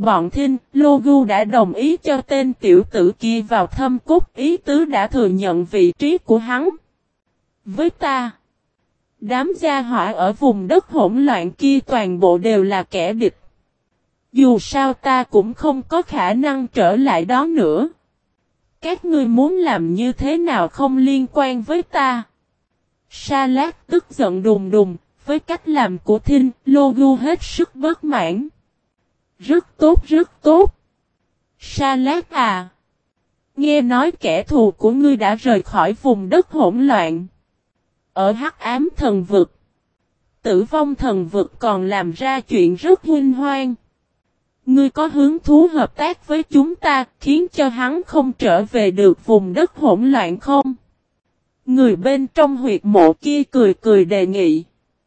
Bọn Thinh, Logu đã đồng ý cho tên tiểu tử kia vào Thâm Cốt, ý tứ đã thừa nhận vị trí của hắn. Với ta, đám gia hỏa ở vùng đất hỗn loạn kia toàn bộ đều là kẻ địch. Dù sao ta cũng không có khả năng trở lại đó nữa. Các ngươi muốn làm như thế nào không liên quan với ta. Sa Lát tức giận đùng đùng, với cách làm của Thinh, Logu hết sức bất mãn. Rất tốt rất tốt. Sa Lát à. Nghe nói kẻ thù của ngươi đã rời khỏi vùng đất hỗn loạn. Ở Hắc Ám Thần Vực. Tử Vong Thần Vực còn làm ra chuyện rất huynh hoang. Ngươi có hứng thú hợp tác với chúng ta khiến cho hắn không trở về được vùng đất hỗn loạn không? Người bên trong huyệt mộ kia cười cười đề nghị.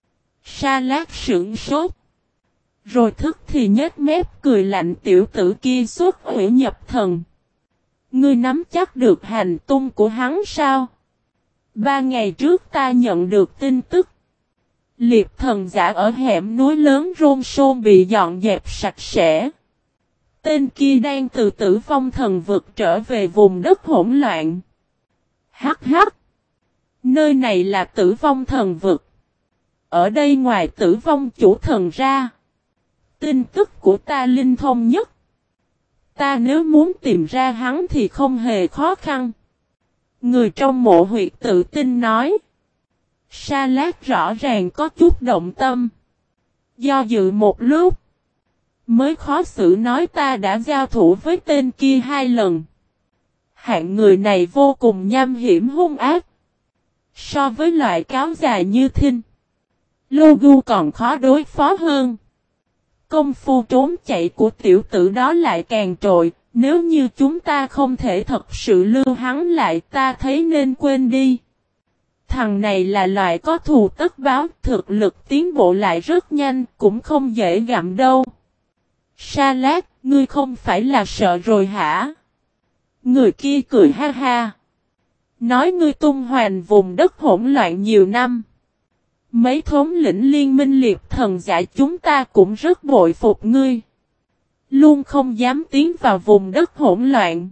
Sa Lát sững sốt. Rồi thức thì nhếch mép cười lạnh tiểu tử kia xuất hủy nhập thần. Ngươi nắm chắc được hành tung của hắn sao? 3 ngày trước ta nhận được tin tức. Liệp thần giả ở hẻm núi lớn Rôn Sôn bị dọn dẹp sạch sẽ. Tên kia đang từ Tử Vong Thần Vực trở về vùng đất hỗn loạn. Hắc hắc. Nơi này là Tử Vong Thần Vực. Ở đây ngoài Tử Vong chủ thần ra. Tin tức của ta linh thông nhất. Ta nếu muốn tìm ra hắn thì không hề khó khăn. Người trong mộ huyệt tự tin nói. Sa Lát rõ ràng có chút động tâm. Do dự một lúc. Mới khó xử nói ta đã giao thủ với tên kia 2 lần. Hạng người này vô cùng nham hiểm hung ác. So với loại cáo dài như Thinh, Logu còn khó đối phó hơn. Công phu trốn chạy của tiểu tử đó lại càng trội. Nếu như chúng ta không thể thật sự lưu hắn lại ta thấy nên quên đi. Thằng này là loại có thù tất báo, thực lực tiến bộ lại rất nhanh, cũng không dễ gặm đâu. Sa Lát, ngươi không phải là sợ rồi hả? Người kia cười ha ha. Nói ngươi tung hoành vùng đất hỗn loạn nhiều năm. Mấy thống lĩnh liên minh liệp thần giả chúng ta cũng rất bội phục ngươi. Luôn không dám tiến vào vùng đất hỗn loạn.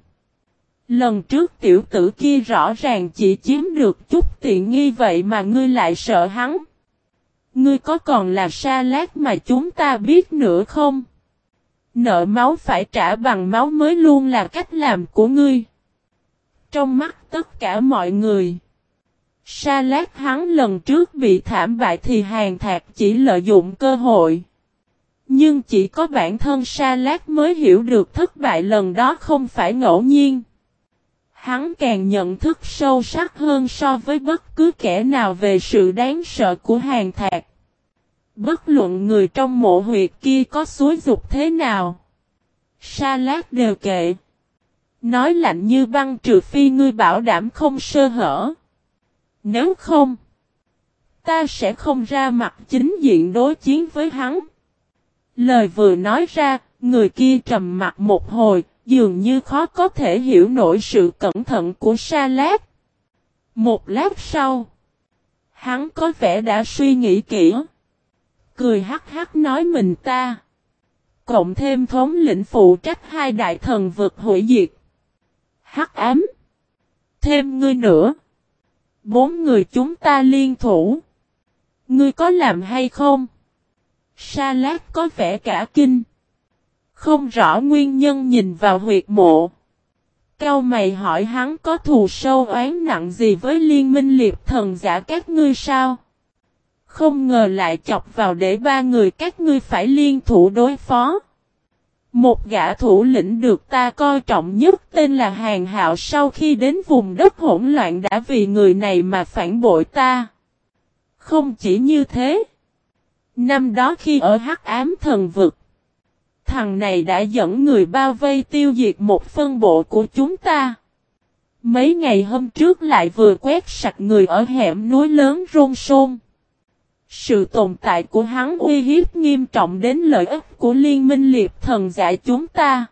Lần trước tiểu tử kia rõ ràng chỉ chiếm được chút tiện nghi vậy mà ngươi lại sợ hắn. Ngươi có còn là Sa Lát mà chúng ta biết nữa không? Nợ máu phải trả bằng máu mới luôn là cách làm của ngươi. Trong mắt tất cả mọi người. Sa Lát hắn lần trước bị thảm bại thì Hàn Thạc chỉ lợi dụng cơ hội. Nhưng chỉ có bản thân Sa Lát mới hiểu được thất bại lần đó không phải ngẫu nhiên. Hắn càng nhận thức sâu sắc hơn so với bất cứ kẻ nào về sự đáng sợ của Hàn Thạc. Bất luận người trong mộ huyệt kia có xúi dục thế nào. Sa Lát đều kệ. Nói lạnh như băng trừ phi ngươi bảo đảm không sơ hở. Nếu không, ta sẽ không ra mặt chính diện đối chiến với hắn. Lời vừa nói ra, người kia trầm mặt một hồi, dường như khó có thể hiểu nổi sự cẩn thận của Sa Lát. Một lát sau, hắn có vẻ đã suy nghĩ kỹ. Cười hắc hắc nói mình ta. Cộng thêm thống lĩnh phụ trách 2 đại thần vực hủy diệt. Hắc ám. Thêm ngươi nữa. 4 người chúng ta liên thủ. Ngươi có làm hay không? Sa Lát có vẻ cả kinh. Không rõ nguyên nhân nhìn vào huyệt mộ. Cau mày hỏi hắn có thù sâu oán nặng gì với liên minh liệp thần giả các ngươi sao? Không ngờ lại chọc vào để 3 người các ngươi phải liên thủ đối phó. Một gã thủ lĩnh được ta coi trọng nhất tên là Hàn Hạo sau khi đến vùng đất hỗn loạn đã vì người này mà phản bội ta. Không chỉ như thế. Năm đó khi ở Hắc Ám Thần Vực, thằng này đã dẫn người bao vây tiêu diệt một phân bộ của chúng ta. Mấy ngày hôm trước lại vừa quét sạch người ở hẻm núi lớn Rôn Sôn. Sự tồn tại của hắn uy hiếp nghiêm trọng đến lợi ích của liên minh liệp thần giả chúng ta.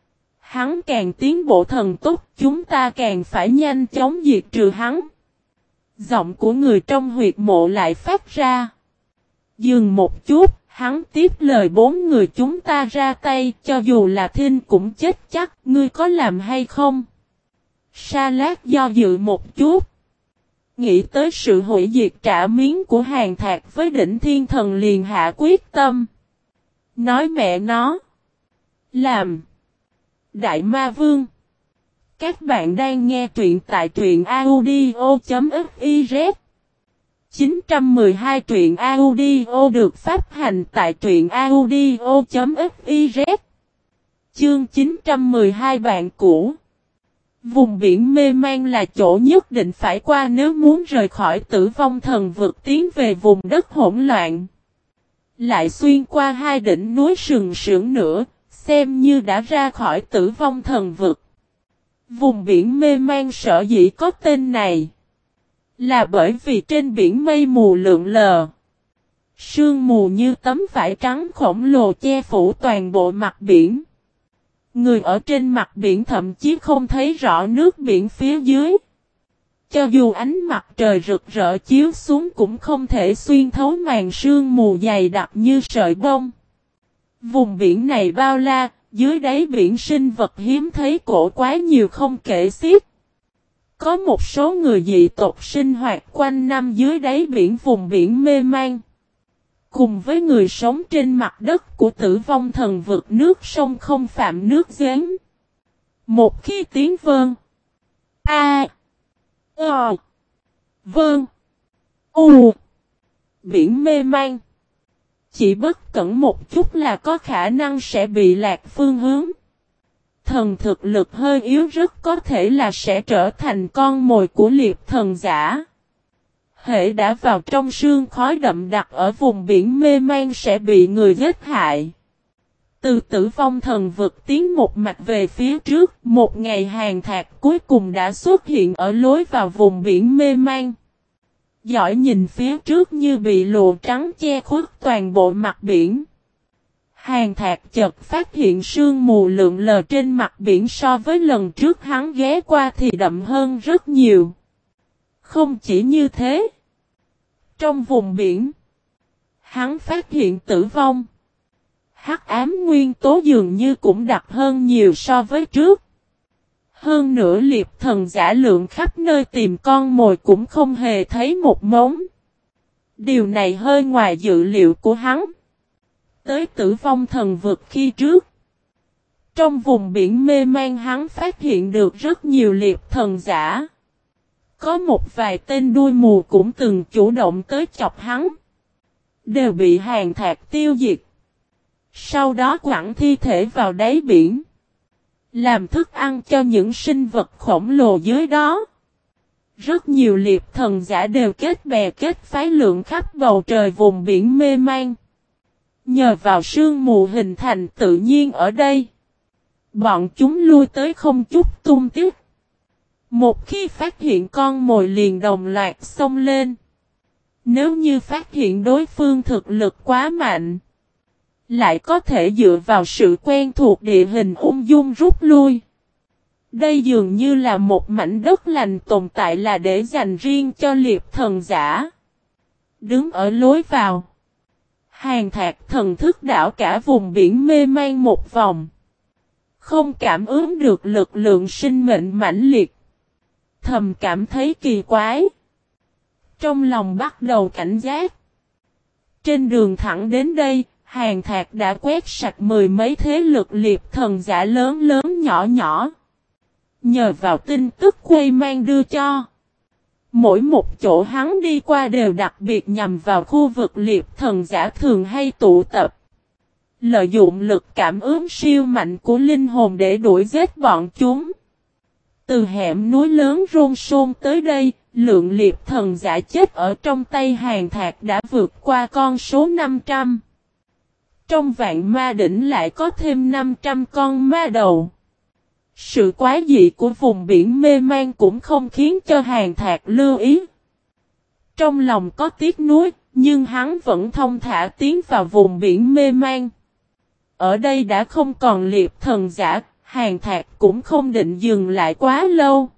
Hắn càng tiến bộ thần tốc, chúng ta càng phải nhanh chóng diệt trừ hắn. Giọng của người trong huyệt mộ lại phát ra. Dừng một chút, Hắn tiếp lời bốn người chúng ta ra tay, cho dù là Thinh cũng chết chắc, ngươi có làm hay không? Sa Lát do dự một chút. Nghĩ tới sự hủy diệt trả miếng của Hàn Thạc với Đỉnh Thiên Thần liền hạ quyết tâm. Nói mẹ nó. Làm. Đại Ma Vương. Các bạn đang nghe truyện tại truyện audio.fiz 912 truyện audio được phát hành tại truyện audio.fiz Chương 912 bạn cũ. Vùng biển mê man là chỗ nhất định phải qua nếu muốn rời khỏi Tử Vong Thần Vực tiến về vùng đất hỗn loạn. Lại xuyên qua hai đỉnh núi sừng sững nữa, xem như đã ra khỏi Tử Vong Thần Vực. Vùng biển mê man sở dĩ có tên này là bởi vì trên biển mây mù lượn lờ. Sương mù như tấm vải trắng khổng lồ che phủ toàn bộ mặt biển. Người ở trên mặt biển thậm chí không thấy rõ nước biển phía dưới. Cho dù ánh mặt trời rực rỡ chiếu xuống cũng không thể xuyên thấu màn sương mù dày đặc như sợi bông. Vùng biển này bao la, dưới đáy biển sinh vật hiếm thấy cổ quá nhiều không kể xiết. Có một số người dị tộc sinh hoạt quanh năm dưới đáy biển vùng biển mê man. Cùng với người sống trên mặt đất của Tử Vong Thần Vực nước sông không phạm nước giếng. Một khi tiếng vâng. Vâng. Biển mê man. Chỉ bất cẩn một chút là có khả năng sẽ bị lạc phương hướng. Thần thực lực hơi yếu rất có thể là sẽ trở thành con mồi của liệp thần giả. Hễ đã vào trong sương khói đậm đặc ở vùng biển mê man sẽ bị người giết hại. Từ Tử Vong Thần Vực tiến một mạch về phía trước, một ngày Hàn Thạc cuối cùng đã xuất hiện ở lối vào vùng biển mê man. Giỏi nhìn phía trước như bị lụa trắng che khuất toàn bộ mặt biển. Hàn Thạc chợt phát hiện sương mù lượn lờ trên mặt biển so với lần trước hắn ghé qua thì đậm hơn rất nhiều. Không chỉ như thế. Trong vùng biển, hắn phát hiện tử vong. Hắc ám nguyên tố dường như cũng đặc hơn nhiều so với trước. Hơn nữa liệp thần giả lượng khắp nơi tìm con mồi cũng không hề thấy một mống. Điều này hơi ngoài dự liệu của hắn. Tới Tử Vong Thần Vực khi trước. Trong vùng biển mê man hắn phát hiện được rất nhiều liệp thần giả. Có một vài tên đuôi mù cũng từng chủ động tới chọc hắn. Đều bị Hàn Thạc tiêu diệt. Sau đó quẳng thi thể vào đáy biển. Làm thức ăn cho những sinh vật khổng lồ dưới đó. Rất nhiều liệp thần giả đều kết bè kết phái lượng khắp bầu trời vùng biển mê man. Nhờ vào sương mù hình thành tự nhiên ở đây. Bọn chúng lui tới không chút tung tích. Một khi phát hiện con mồi liền đồng loạt xông lên. Nếu như phát hiện đối phương thực lực quá mạnh. Lại có thể dựa vào sự quen thuộc địa hình ung dung rút lui. Đây dường như là một mảnh đất lành tồn tại là để dành riêng cho liệp thần giả. Đứng ở lối vào. Hàn Thạc thần thức đảo cả vùng biển mê man một vòng. Không cảm ứng được lực lượng sinh mệnh mãnh liệt. Thầm cảm thấy kỳ quái. Trong lòng bắt đầu cảnh giác. Trên đường thẳng đến đây, Hàn Thạc đã quét sạch mười mấy thế lực liệp thần giả lớn lớn nhỏ nhỏ. Nhờ vào tin tức quay mang đưa cho. Mỗi một chỗ hắn đi qua đều đặc biệt nhằm vào khu vực liệp thần giả thường hay tụ tập. Lợi dụng lực cảm ứng siêu mạnh của linh hồn để đuổi giết bọn chúng. Từ hẻm núi lớn rôn xôn tới đây, lượng liệp thần giả chết ở trong tay Hàn Thạc đã vượt qua con số 500. Trong vạn ma đỉnh lại có thêm 500 con ma đầu. Sự quái dị của vùng biển mê man cũng không khiến cho Hàn Thạc lưu ý. Trong lòng có tiếc nuối, nhưng hắn vẫn thông thả tiến vào vùng biển mê man. Ở đây đã không còn liệp thần giả, Hàn Thạc cũng không định dừng lại quá lâu.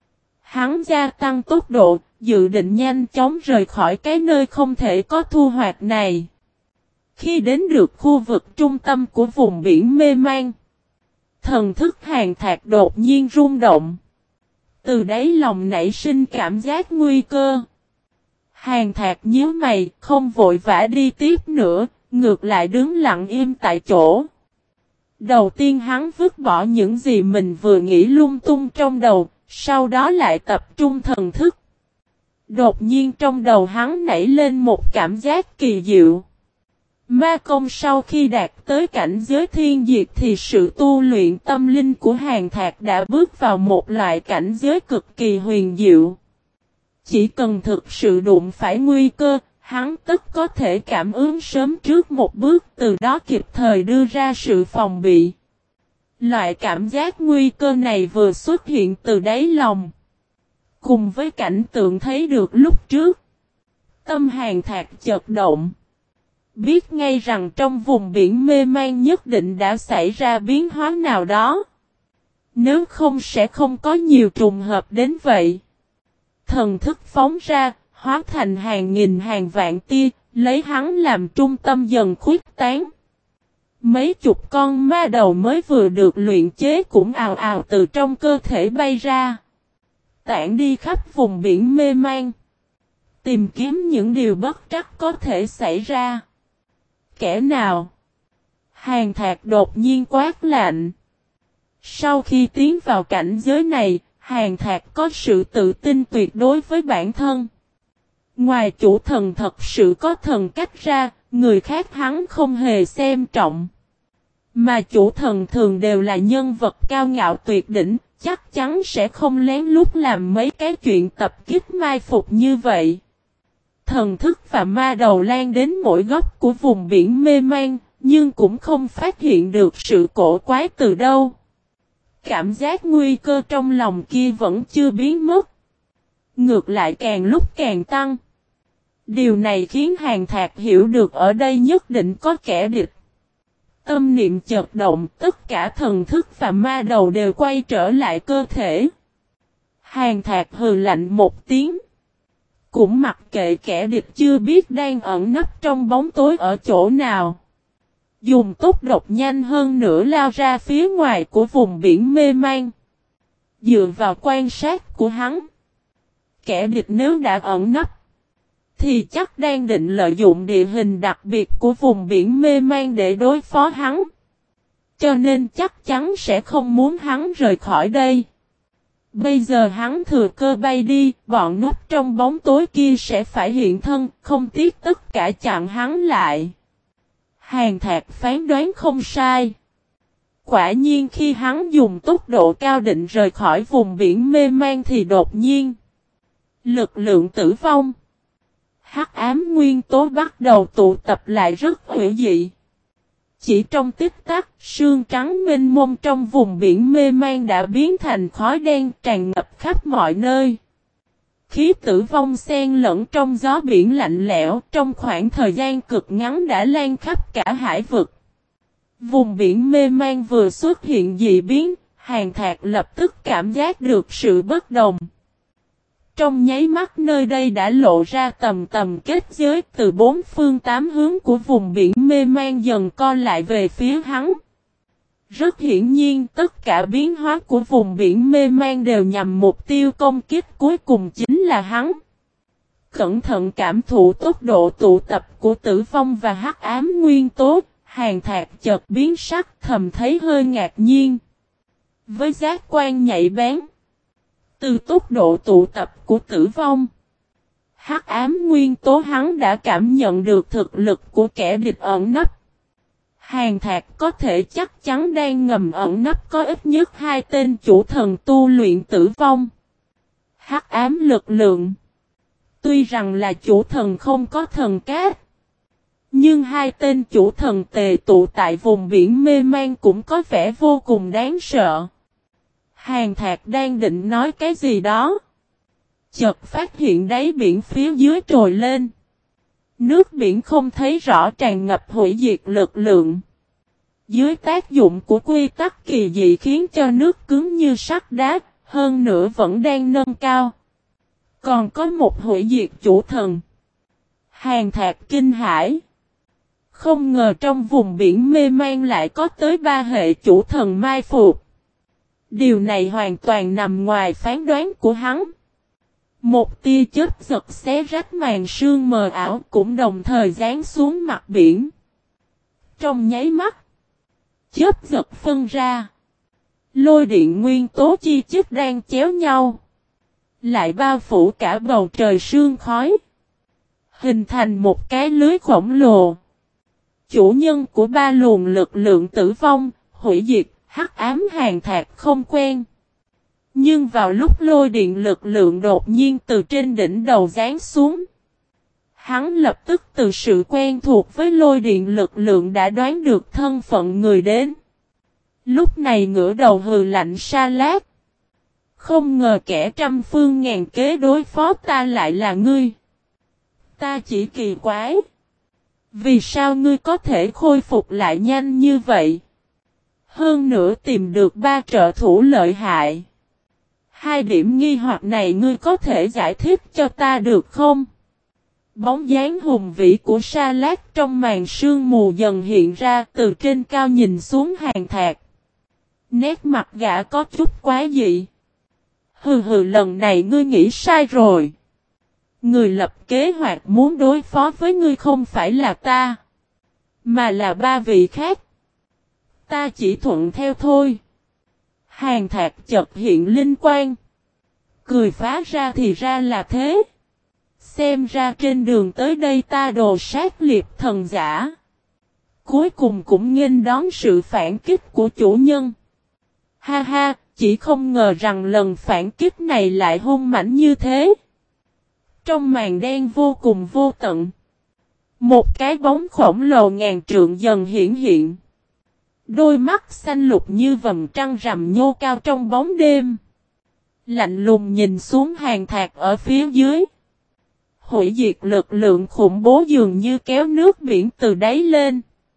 Hắn gia tăng tốc độ, dự định nhanh chóng rời khỏi cái nơi không thể có thu hoạch này. Khi đến được khu vực trung tâm của vùng biển mê man, thần thức Hàn Thạc đột nhiên rung động. Từ đáy lòng nảy sinh cảm giác nguy cơ. Hàn Thạc nhíu mày, không vội vã đi tiếp nữa, ngược lại đứng lặng im tại chỗ. Đầu tiên hắn vứt bỏ những gì mình vừa nghĩ lung tung trong đầu, sau đó lại tập trung thần thức. Đột nhiên trong đầu hắn nảy lên một cảm giác kỳ diệu. Ma công sau khi đạt tới cảnh giới thiên diệt thì sự tu luyện tâm linh của Hàn Thạc đã bước vào một loại cảnh giới cực kỳ huyền diệu. Chỉ cần thực sự đụng phải nguy cơ, hắn tất có thể cảm ứng sớm trước một bước, từ đó kịp thời đưa ra sự phòng bị. Loại cảm giác nguy cơ này vừa xuất hiện từ đáy lòng, cùng với cảnh tượng thấy được lúc trước. Tâm Hàn Thạc chợt động. Biết ngay rằng trong vùng biển mê man nhất định đã xảy ra biến hóa nào đó. Nếu không sẽ không có nhiều trùng hợp đến vậy. Thần thức phóng ra, hóa thành hàng nghìn hàng vạn tia, lấy hắn làm trung tâm dần khuếch tán. Mấy chục con ma đầu mới vừa được luyện chế cũng ào ào từ trong cơ thể bay ra. Tản đi khắp vùng biển mê man. Tìm kiếm những điều bất trắc có thể xảy ra. Kẻ nào? Hàn Thạc đột nhiên quát lạnh. Sau khi tiến vào cảnh giới này, Hàn Thạc có sự tự tin tuyệt đối với bản thân. Ngoài chủ thần thật sự có thần cách ra, người khác hắn không hề xem trọng. Mà chủ thần thường đều là nhân vật cao ngạo tuyệt đỉnh, chắc chắn sẽ không lén lút làm mấy cái chuyện tập kích mai phục như vậy. Thần thức và ma đầu lan đến mỗi góc của vùng biển mê man, nhưng cũng không phát hiện được sự cổ quái từ đâu. Cảm giác nguy cơ trong lòng kia vẫn chưa biến mất. Ngược lại càng lúc càng tăng. Điều này khiến Hàn Thạc hiểu được ở đây nhất định có kẻ địch. Tâm niệm chợt động, tất cả thần thức và ma đầu đều quay trở lại cơ thể. Hàn Thạc hừ lạnh một tiếng. Cũng mặc kệ kẻ địch chưa biết đang ẩn nấp trong bóng tối ở chỗ nào. Dùng tốc độ nhanh hơn nữa lao ra phía ngoài của vùng biển mê man. Dựa vào quan sát của hắn, kẻ địch nếu đã ẩn nấp, thì chắc đang định lợi dụng địa hình đặc biệt của vùng biển mê man để đối phó hắn. Cho nên chắc chắn sẽ không muốn hắn rời khỏi đây. Bây giờ hắn thừa cơ bay đi, bọn núp trong bóng tối kia sẽ phải hiện thân, không tiếc tất cả chặn hắn lại. Hàn Thạc phán đoán không sai. Quả nhiên khi hắn dùng tốc độ cao định rời khỏi vùng biển mê man thì đột nhiên lực lượng tử vong, hắc ám nguyên tố bắt đầu tụ tập lại rất hữu dị. Chỉ trong tích tắc, sương trắng mênh mông trong vùng biển mê man đã biến thành khói đen tràn ngập khắp mọi nơi. Khí tử vong xen lẫn trong gió biển lạnh lẽo, trong khoảng thời gian cực ngắn đã lan khắp cả hải vực. Vùng biển mê man vừa xuất hiện dị biến, Hàn Thạc lập tức cảm giác được sự bất đồng. Trong nháy mắt nơi đây đã lộ ra tầm tầm kết giới, từ bốn phương tám hướng của vùng biển mê man dần co lại về phía hắn. Rất hiển nhiên tất cả biến hóa của vùng biển mê man đều nhằm mục tiêu công kích cuối cùng chính là hắn. Cẩn thận cảm thụ tốc độ tụ tập của tử vong và hắc ám nguyên tố, Hàn Thạc chợt biến sắc, thầm thấy hơi ngạc nhiên. Với giác quan nhạy bén, từ tốc độ tụ tập của tử vong, hắc ám nguyên tố hắn đã cảm nhận được thực lực của kẻ địch ẩn nấp. Hàn Thạc có thể chắc chắn đang ngầm ẩn nấp có ít nhất 2 tên chủ thần tu luyện tử vong. Hắc ám lực lượng. Tuy rằng là chủ thần không có thần cát, nhưng 2 tên chủ thần tề tụ tại vùng biển mê man cũng có vẻ vô cùng đáng sợ. Hàn Thạc đang định nói cái gì đó, chợt phát hiện đáy biển phía dưới trồi lên. Nước biển không thấy rõ tràn ngập hủy diệt lực lượng. Dưới tác dụng của quy tắc kỳ dị khiến cho nước cứng như sắt đá, hơn nữa vẫn đang nâng cao. Còn có một hủy diệt chủ thần. Hàn Thạc kinh hãi. Không ngờ trong vùng biển mê man lại có tới 3 hệ chủ thần mai phục. Điều này hoàn toàn nằm ngoài phán đoán của hắn. Một tia chớp giật xé rách màn sương mờ ảo cũng đồng thời giáng xuống mặt biển. Trong nháy mắt, chớp giật phân ra. Lôi điện nguyên tố chi chít đang chéo nhau. Lại bao phủ cả bầu trời sương khói. Hình thành một cái lưới khổng lồ. Chủ nhân của 3 luồng lực lượng tử vong, hủy diệt, hắc ám hàng thạc không quen. Nhưng vào lúc lôi điện lực lượng đột nhiên từ trên đỉnh đầu giáng xuống. Hắn lập tức từ sự quen thuộc với lôi điện lực lượng đã đoán được thân phận người đến. Lúc này ngửa đầu hừ lạnh sa lát. Không ngờ kẻ trăm phương ngàn kế đối phó ta lại là ngươi. Ta chỉ kỳ quái. Vì sao ngươi có thể khôi phục lại nhanh như vậy? Hơn nữa tìm được 3 trợ thủ lợi hại. 2 điểm nghi hoặc này ngươi có thể giải thích cho ta được không? Bóng dáng hùng vĩ của Sa Lát trong màn sương mù dần hiện ra từ trên cao nhìn xuống hàng thạc. Nét mặt gã có chút quá dị. Hừ lần này ngươi nghĩ sai rồi. Người lập kế hoạch muốn đối phó với ngươi không phải là ta. Mà là 3 vị khác. Ta chỉ thuận theo thôi. Hàng thạc chợt hiện linh quang. Cười phá ra thì ra là thế. Xem ra trên đường tới đây ta đồ sát liệp thần giả. Cuối cùng cũng nghênh đón sự phản kích của chủ nhân. Ha ha, chỉ không ngờ rằng lần phản kích này lại hung mãnh như thế. Trong màn đen vô cùng vô tận. Một cái bóng khổng lồ ngàn trượng dần hiển hiện. Đôi mắt xanh lục như vầng trăng rằm nhô cao trong bóng đêm. Lạnh lùng nhìn xuống hàng thạc ở phía dưới. Hủy diệt lực lượng khủng bố dường như kéo nước biển từ đáy lên.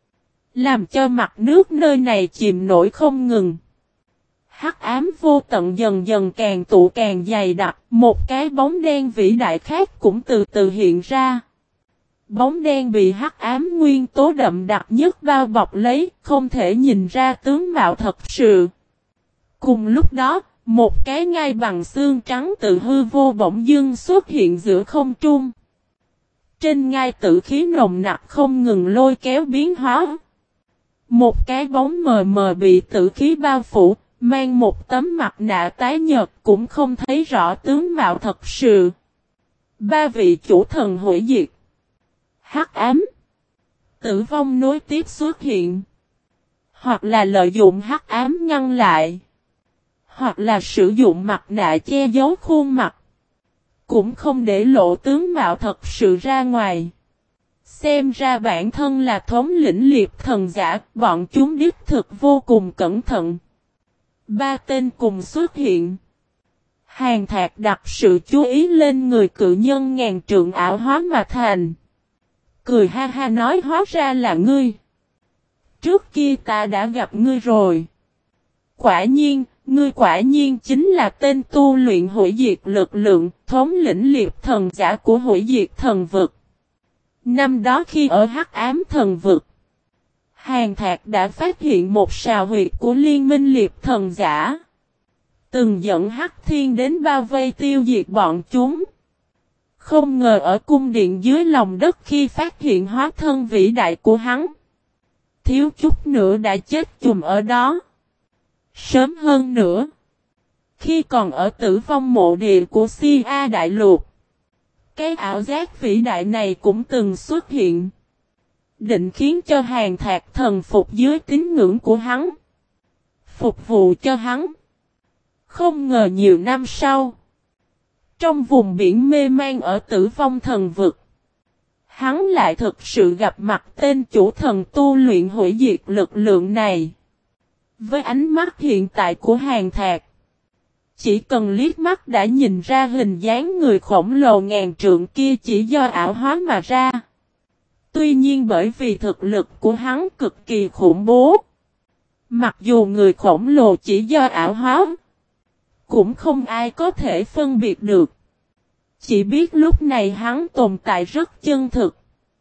Làm cho mặt nước nơi này chìm nổi không ngừng. Hắc ám vô tận dần dần càng tụ càng dày đặc. Một cái bóng đen vĩ đại khác cũng từ từ hiện ra. Bóng đen bị hắc ám nguyên tố đậm đặc nhất bao bọc lấy, không thể nhìn ra tướng mạo thật sự. Cùng lúc đó, một cái ngai bằng xương trắng tự hư vô bỗng dưng xuất hiện giữa không trung. Trên ngai tử khí nồng nặc không ngừng lôi kéo biến hóa. Một cái bóng mờ mờ bị tử khí bao phủ, mang một tấm mặt nạ tái nhợt cũng không thấy rõ tướng mạo thật sự. 3 vị chủ thần hủy diệt. Hắc ám. Tử vong nối tiếp xuất hiện. Hoặc là lợi dụng hắc ám ngăn lại. Hoặc là sử dụng mặt nạ che giấu khuôn mặt. Cũng không để lộ tướng mạo thật sự ra ngoài. Xem ra bản thân là thống lĩnh liệp thần giả, bọn chúng đích thực vô cùng cẩn thận. 3 tên cùng xuất hiện. Hàng thạc đặt sự chú ý lên người cự nhân ngàn trượng ảo hóa mà thành. Cười ha ha nói hóa ra là ngươi. Trước kia ta đã gặp ngươi rồi. Ngươi quả nhiên chính là tên tu luyện hủy diệt lực lượng, thống lĩnh liệp thần giả của hủy diệt thần vực. Năm đó khi ở Hắc Ám thần vực, Hàng Thạc đã phát hiện một sào huyệt của liên minh liệp thần giả. Từng dẫn Hắc Thiên đến bao vây tiêu diệt bọn chúng. Không ngờ ở cung điện dưới lòng đất khi phát hiện hóa thân vĩ đại của hắn, thiếu chút nữa đã chết chùm ở đó. Sớm hơn nữa, khi còn ở tử vong mộ địa của Si A Đại Lục, cái ảo giác vĩ đại này cũng từng xuất hiện. Định khiến cho Hàng Thạc thần phục dưới tín ngưỡng của hắn, phục vụ cho hắn. Không ngờ nhiều năm sau, trong vùng biển mê man ở tử vong thần vực, hắn lại thực sự gặp mặt tên chủ thần tu luyện hủy diệt lực lượng này. Với ánh mắt hiện tại của Hàng Thạc, chỉ cần liếc mắt đã nhìn ra hình dáng người khổng lồ ngàn trượng kia chỉ do ảo hóa mà ra. Tuy nhiên bởi vì thực lực của hắn cực kỳ khủng bố, mặc dù người khổng lồ chỉ do ảo hóa, cũng không ai có thể phân biệt được. Chỉ biết lúc này hắn tồn tại rất chân thực.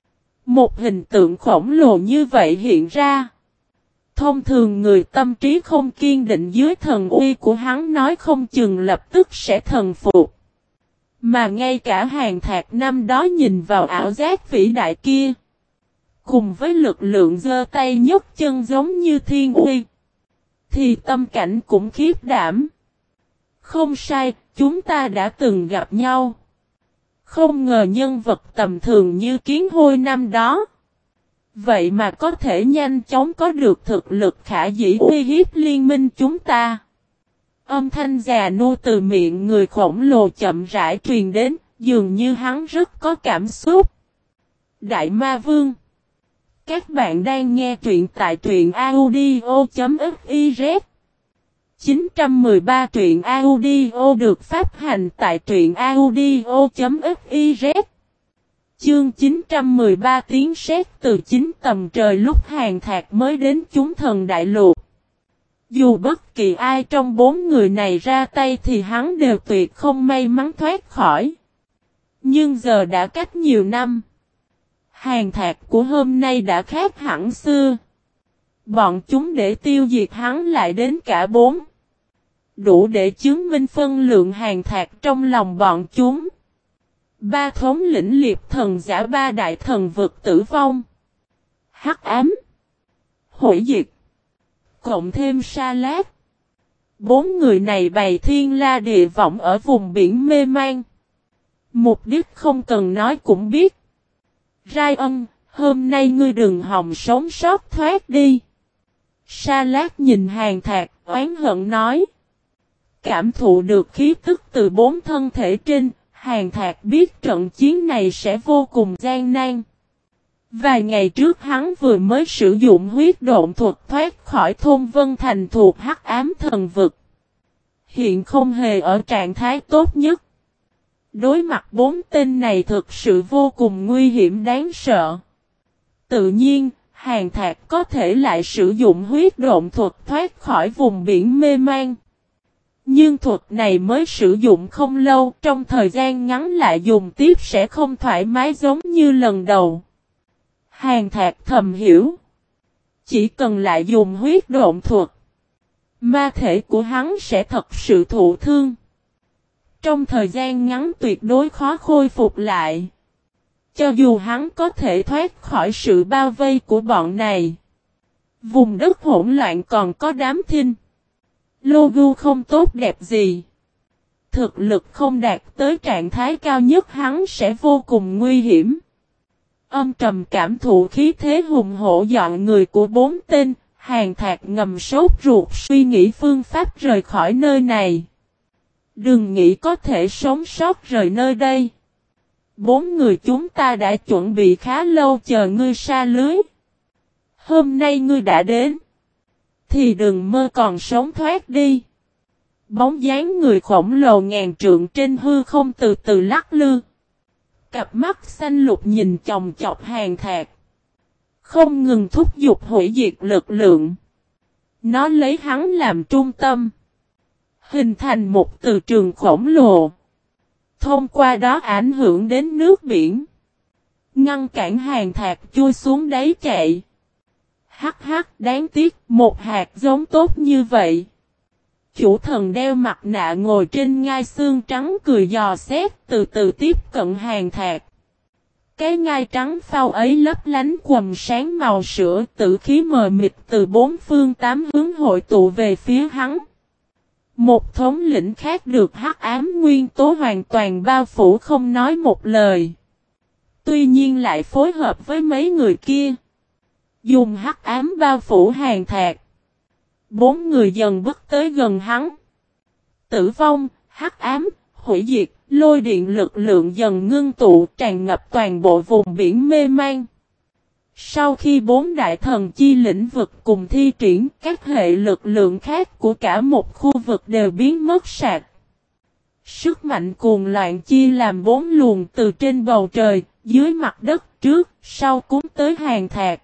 Một hình tượng khổng lồ như vậy hiện ra. Thông thường người tâm trí không kiên định dưới thần uy của hắn nói không chừng lập tức sẽ thần phục. Mà ngay cả Hàn Thạc năm đó nhìn vào ảo giác vĩ đại kia. Cùng với lực lượng giơ tay nhấc chân giống như thiên uy. Thì tâm cảnh cũng khiếp đảm. Không sai, chúng ta đã từng gặp nhau. Không ngờ nhân vật tầm thường như Kiến Hôi năm đó. Vậy mà có thể nhanh chóng có được thực lực khả dĩ uy hiếp liên minh chúng ta. Âm thanh già nua từ miệng người khổng lồ chậm rãi truyền đến, dường như hắn rất có cảm xúc. Đại Ma Vương. Các bạn đang nghe truyện tại truyện audio.fiz. 913 truyện audio được phát hành tại truyện audio.fiz. Chương 913 tiếng sét từ 9 tầng trời lúc Hàn Thạc mới đến chúng thần đại lục. Dù bất kỳ ai trong 4 người này ra tay thì hắn đều tuyệt không may mắn thoát khỏi. Nhưng giờ đã cách nhiều năm. Hàn Thạc của hôm nay đã khác hẳn xưa. Bọn chúng để tiêu diệt hắn lại đến cả 4. Đủ để chứng minh phân lượng Hàn Thạc trong lòng bọn chúng. 3 thống lĩnh liệt thần giả 3 đại thần vực tử vong. Hắc ám. Hủy diệt. Cộng thêm Sa Lát. 4 người này bày thiên la địa võng ở vùng biển mê man. Mục đích không cần nói cũng biết. Ryan, hôm nay ngươi đừng hòng sống sót thoát đi. Sa Lát nhìn Hàn Thạc, oán hận nói. Cảm thụ được khí tức từ 4 thân thể trên, Hàn Thạc biết trận chiến này sẽ vô cùng gian nan. Vài ngày trước hắn vừa mới sử dụng huyết độn thuật thoát khỏi thôn Vân Thành thuộc Hắc Ám Thần Vực. Hiện không hề ở trạng thái tốt nhất. Đối mặt 4 tên này thực sự vô cùng nguy hiểm đáng sợ. Tự nhiên, Hàn Thạc có thể lại sử dụng huyết độn thuật thoát khỏi vùng biển mê man. Nhưng thuật này mới sử dụng không lâu, trong thời gian ngắn lại dùng tiếp sẽ không thoải mái giống như lần đầu. Hàn Thạc thầm hiểu. Chỉ cần lại dùng huyết độn thuật, ma thể của hắn sẽ thật sự thụ thương. Trong thời gian ngắn tuyệt đối khó khôi phục lại. Cho dù hắn có thể thoát khỏi sự bao vây của bọn này. Vùng đất hỗn loạn còn có đám thinh. Logo không tốt đẹp gì. Thực lực không đạt tới trạng thái cao nhất hắn sẽ vô cùng nguy hiểm. Âm trầm cảm thụ khí thế hùng hổ dọn người của 4 tên, Hàn Thạc ngầm sốt ruột suy nghĩ phương pháp rời khỏi nơi này. Đừng nghĩ có thể sống sót rời nơi đây. 4 người chúng ta đã chuẩn bị khá lâu chờ ngươi sa lưới. Hôm nay ngươi đã đến. Thì đừng mơ còn sống thoát đi. Bóng dáng người khổng lồ ngàn trượng trên hư không từ từ lắc lư. Cặp mắt xanh lục nhìn chòng chọc Hàn Thạc. Không ngừng thúc giục hủy diệt lực lượng. Nó lấy hắn làm trung tâm. Hình thành một từ trường khổng lồ. Thông qua đó ảnh hưởng đến nước biển. Ngăn cản Hàn Thạc chui xuống đáy chạy. Hắc hắc đáng tiếc một hạt giống tốt như vậy. Chủ thần đeo mặt nạ ngồi trên ngai xương trắng cười dò xét từ từ tiếp cận Hàn Thạc. Cái ngai trắng phao ấy lấp lánh quầng sáng màu sữa tử khí mờ mịt từ 4 phương 8 hướng hội tụ về phía hắn. Một thống lĩnh khác được hắc ám nguyên tố hoàn toàn bao phủ không nói một lời. Tuy nhiên lại phối hợp với mấy người kia. Dùng hắc ám bao phủ Hàn Thạc. 4 người dần bước tới gần hắn. Tử vong, hắc ám, hủy diệt, lôi điện lực lượng dần ngưng tụ tràn ngập toàn bộ vùng biển mê man. Sau khi 4 đại thần chi lĩnh vực cùng thi triển, các hệ lực lượng khác của cả một khu vực đều biến mất sạch. Sức mạnh cuồng loạn chia làm 4 luồng từ trên bầu trời, dưới mặt đất trước, sau cuốn tới Hàn Thạc.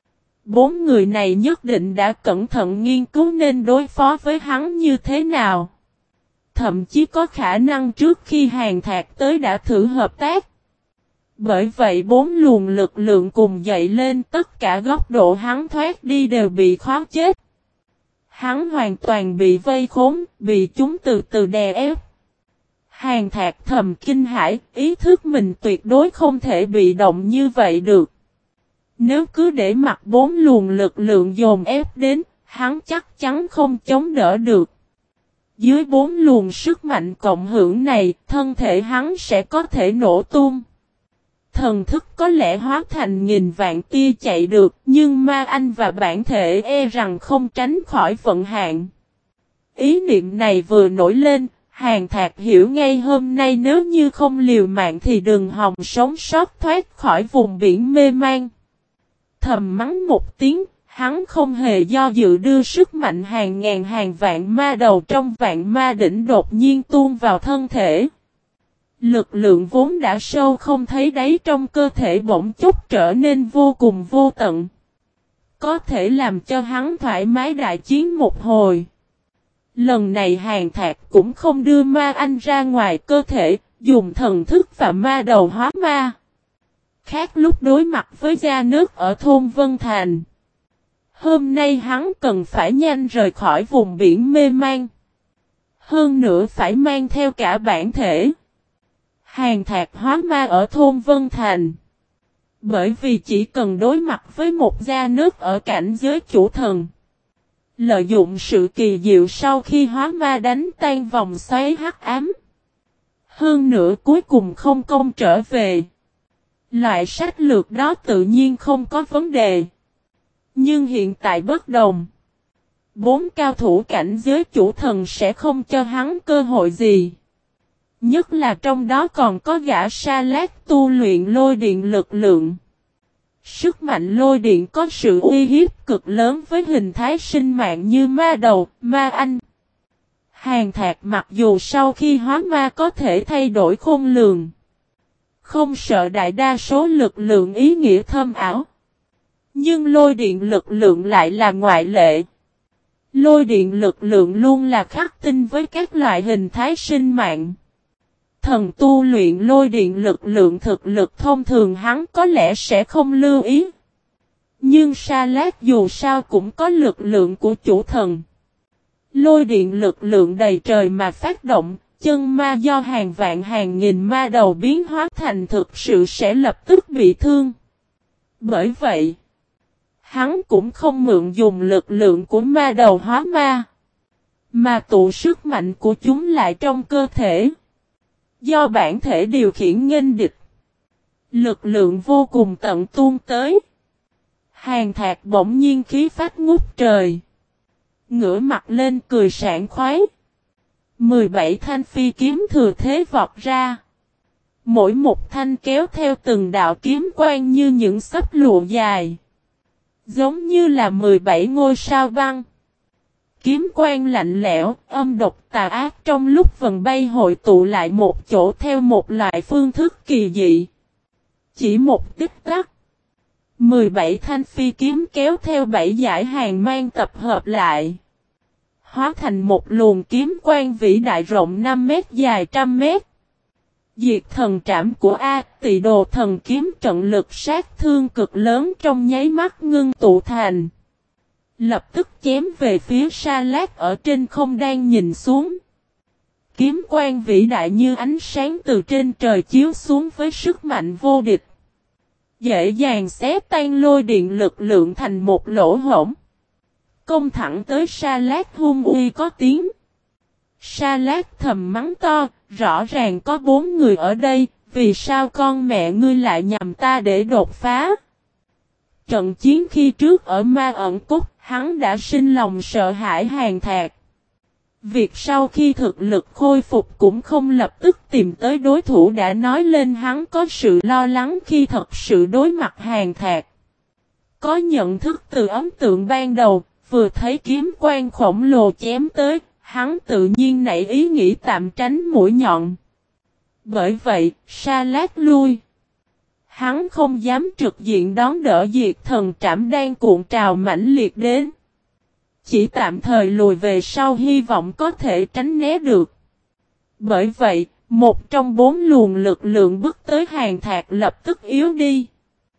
4 người này nhất định đã cẩn thận nghiên cứu nên đối phó với hắn như thế nào. Thậm chí có khả năng trước khi Hàn Thạc tới đã thử hợp tác. Bởi vậy bốn luồng lực lượng cùng dậy lên, tất cả góc độ hắn thoát đi đều bị khóa chết. Hắn hoàn toàn bị vây khốn, bị chúng từ từ đè ép. Hàn Thạc thầm kinh hãi, ý thức mình tuyệt đối không thể bị động như vậy được. Nếu cứ để mặc bốn luồng lực lượng dồn ép đến, hắn chắc chắn không chống đỡ được. Dưới bốn luồng sức mạnh cộng hưởng này, thân thể hắn sẽ có thể nổ tung. Thần thức có lẽ hóa thành nghìn vạn tia chạy được, nhưng ma anh và bản thể rằng không tránh khỏi vận hạn. Ý niệm này vừa nổi lên, Hàn Thạc hiểu ngay hôm nay nếu như không liều mạng thì đừng hòng sống sót thoát khỏi vùng biển mê man. Thầm mắng một tiếng, hắn không hề do dự đưa sức mạnh hàng ngàn hàng vạn ma đầu trong vạn ma đỉnh đột nhiên tuôn vào thân thể. Lực lượng vốn đã sâu không thấy đáy trong cơ thể bỗng chốc trở nên vô cùng vô tận. Có thể làm cho hắn thoải mái đại chiến một hồi. Lần này Hàn Thạc cũng không đưa ma anh ra ngoài cơ thể, dùng thần thức và ma đầu hóa ma. Khác lúc đối mặt với gia nước ở thôn Vân Thành. Hôm nay hắn cần phải nhanh rời khỏi vùng biển mê man. Hơn nữa phải mang theo cả bản thể. Hàn Thạc hóa ma ở thôn Vân Thành. Bởi vì chỉ cần đối mặt với một gia nước ở cảnh giới chủ thần. Lợi dụng sự kỳ diệu sau khi hóa ma đánh tan vòng xoáy hắc ám. Hơn nữa cuối cùng không công trở về. Loại sách lược đó tự nhiên không có vấn đề. Nhưng hiện tại bất đồng. Bốn cao thủ cảnh giới chủ thần sẽ không cho hắn cơ hội gì. Nhất là trong đó còn có gã Sa Lát tu luyện lôi điện lực lượng. Sức mạnh lôi điện có sự uy hiếp cực lớn với hình thái sinh mạng như ma đầu, ma anh. Hàn Thạc mặc dù sau khi hóa ma có thể thay đổi khôn lường. Không sợ đại đa số lực lượng ý nghĩa thâm ảo. Nhưng lôi điện lực lượng lại là ngoại lệ. Lôi điện lực lượng luôn là khắc tinh với các loại hình thái sinh mạng. Thần tu luyện lôi điện lực lượng thực lực thông thường hắn có lẽ sẽ không lưu ý. Nhưng Sa Lát dù sao cũng có lực lượng của chủ thần. Lôi điện lực lượng đầy trời mà phát động, chân ma do hàng vạn hàng nghìn ma đầu biến hóa thành thực sự sẽ lập tức bị thương. Bởi vậy, hắn cũng không mượn dùng lực lượng của ma đầu hóa ma, mà tụ sức mạnh của chúng lại trong cơ thể. Do bản thể điều khiển nghênh địch. Lực lượng vô cùng tận tuôn tới. Hàn Thạc bỗng nhiên khí phách ngút trời. Ngửa mặt lên cười sảng khoái. 17 thanh phi kiếm thừa thế vọt ra. Mỗi một thanh kéo theo từng đạo kiếm quang như những xấp lụa dài. Giống như là 17 ngôi sao băng. Kiếm quang lạnh lẽo, âm độc tà ác trong lúc vần bay hội tụ lại một chỗ theo một loại phương thức kỳ dị. Chỉ một tích tắc. 17 thanh phi kiếm kéo theo 7 dải hàng mang tập hợp lại. Hóa thành một luồng kiếm quang vĩ đại rộng 5 mét dài trăm mét. Diệt thần trảm của A Tỳ Đồ thần kiếm trận lực sát thương cực lớn trong nháy mắt ngưng tụ thành. Lập tức chém về phía Sa Lát ở trên không đang nhìn xuống. Kiếm quang vĩ đại như ánh sáng từ trên trời chiếu xuống với sức mạnh vô địch. Dễ dàng xé tan lôi điện lực lượng thành một lỗ hổng. Công thẳng tới Sa Lát hung uy có tiếng. Sa Lát thầm mắng to, rõ ràng có 4 người ở đây, vì sao con mẹ ngươi lại nhằm ta để đột phá? Trận chiến khi trước ở Ma Ẩn Cốt, hắn đã sinh lòng sợ hãi Hàn Thạc. Việc sau khi thực lực khôi phục cũng không lập tức tìm tới đối thủ đã nói lên hắn có sự lo lắng khi thật sự đối mặt Hàn Thạc. Có nhận thức từ ấn tượng ban đầu, vừa thấy kiếm quang khổng lồ chém tới, hắn tự nhiên nảy ý nghĩ tạm tránh mũi nhọn. Bởi vậy, Sa Lát lui. Hắn không dám trực diện đón đỡ diệt thần trảm đang cuộn trào mãnh liệt đến. Chỉ tạm thời lùi về sau hy vọng có thể tránh né được. Bởi vậy, Một trong 4 luồng lực lượng bước tới Hàn Thạc lập tức yếu đi.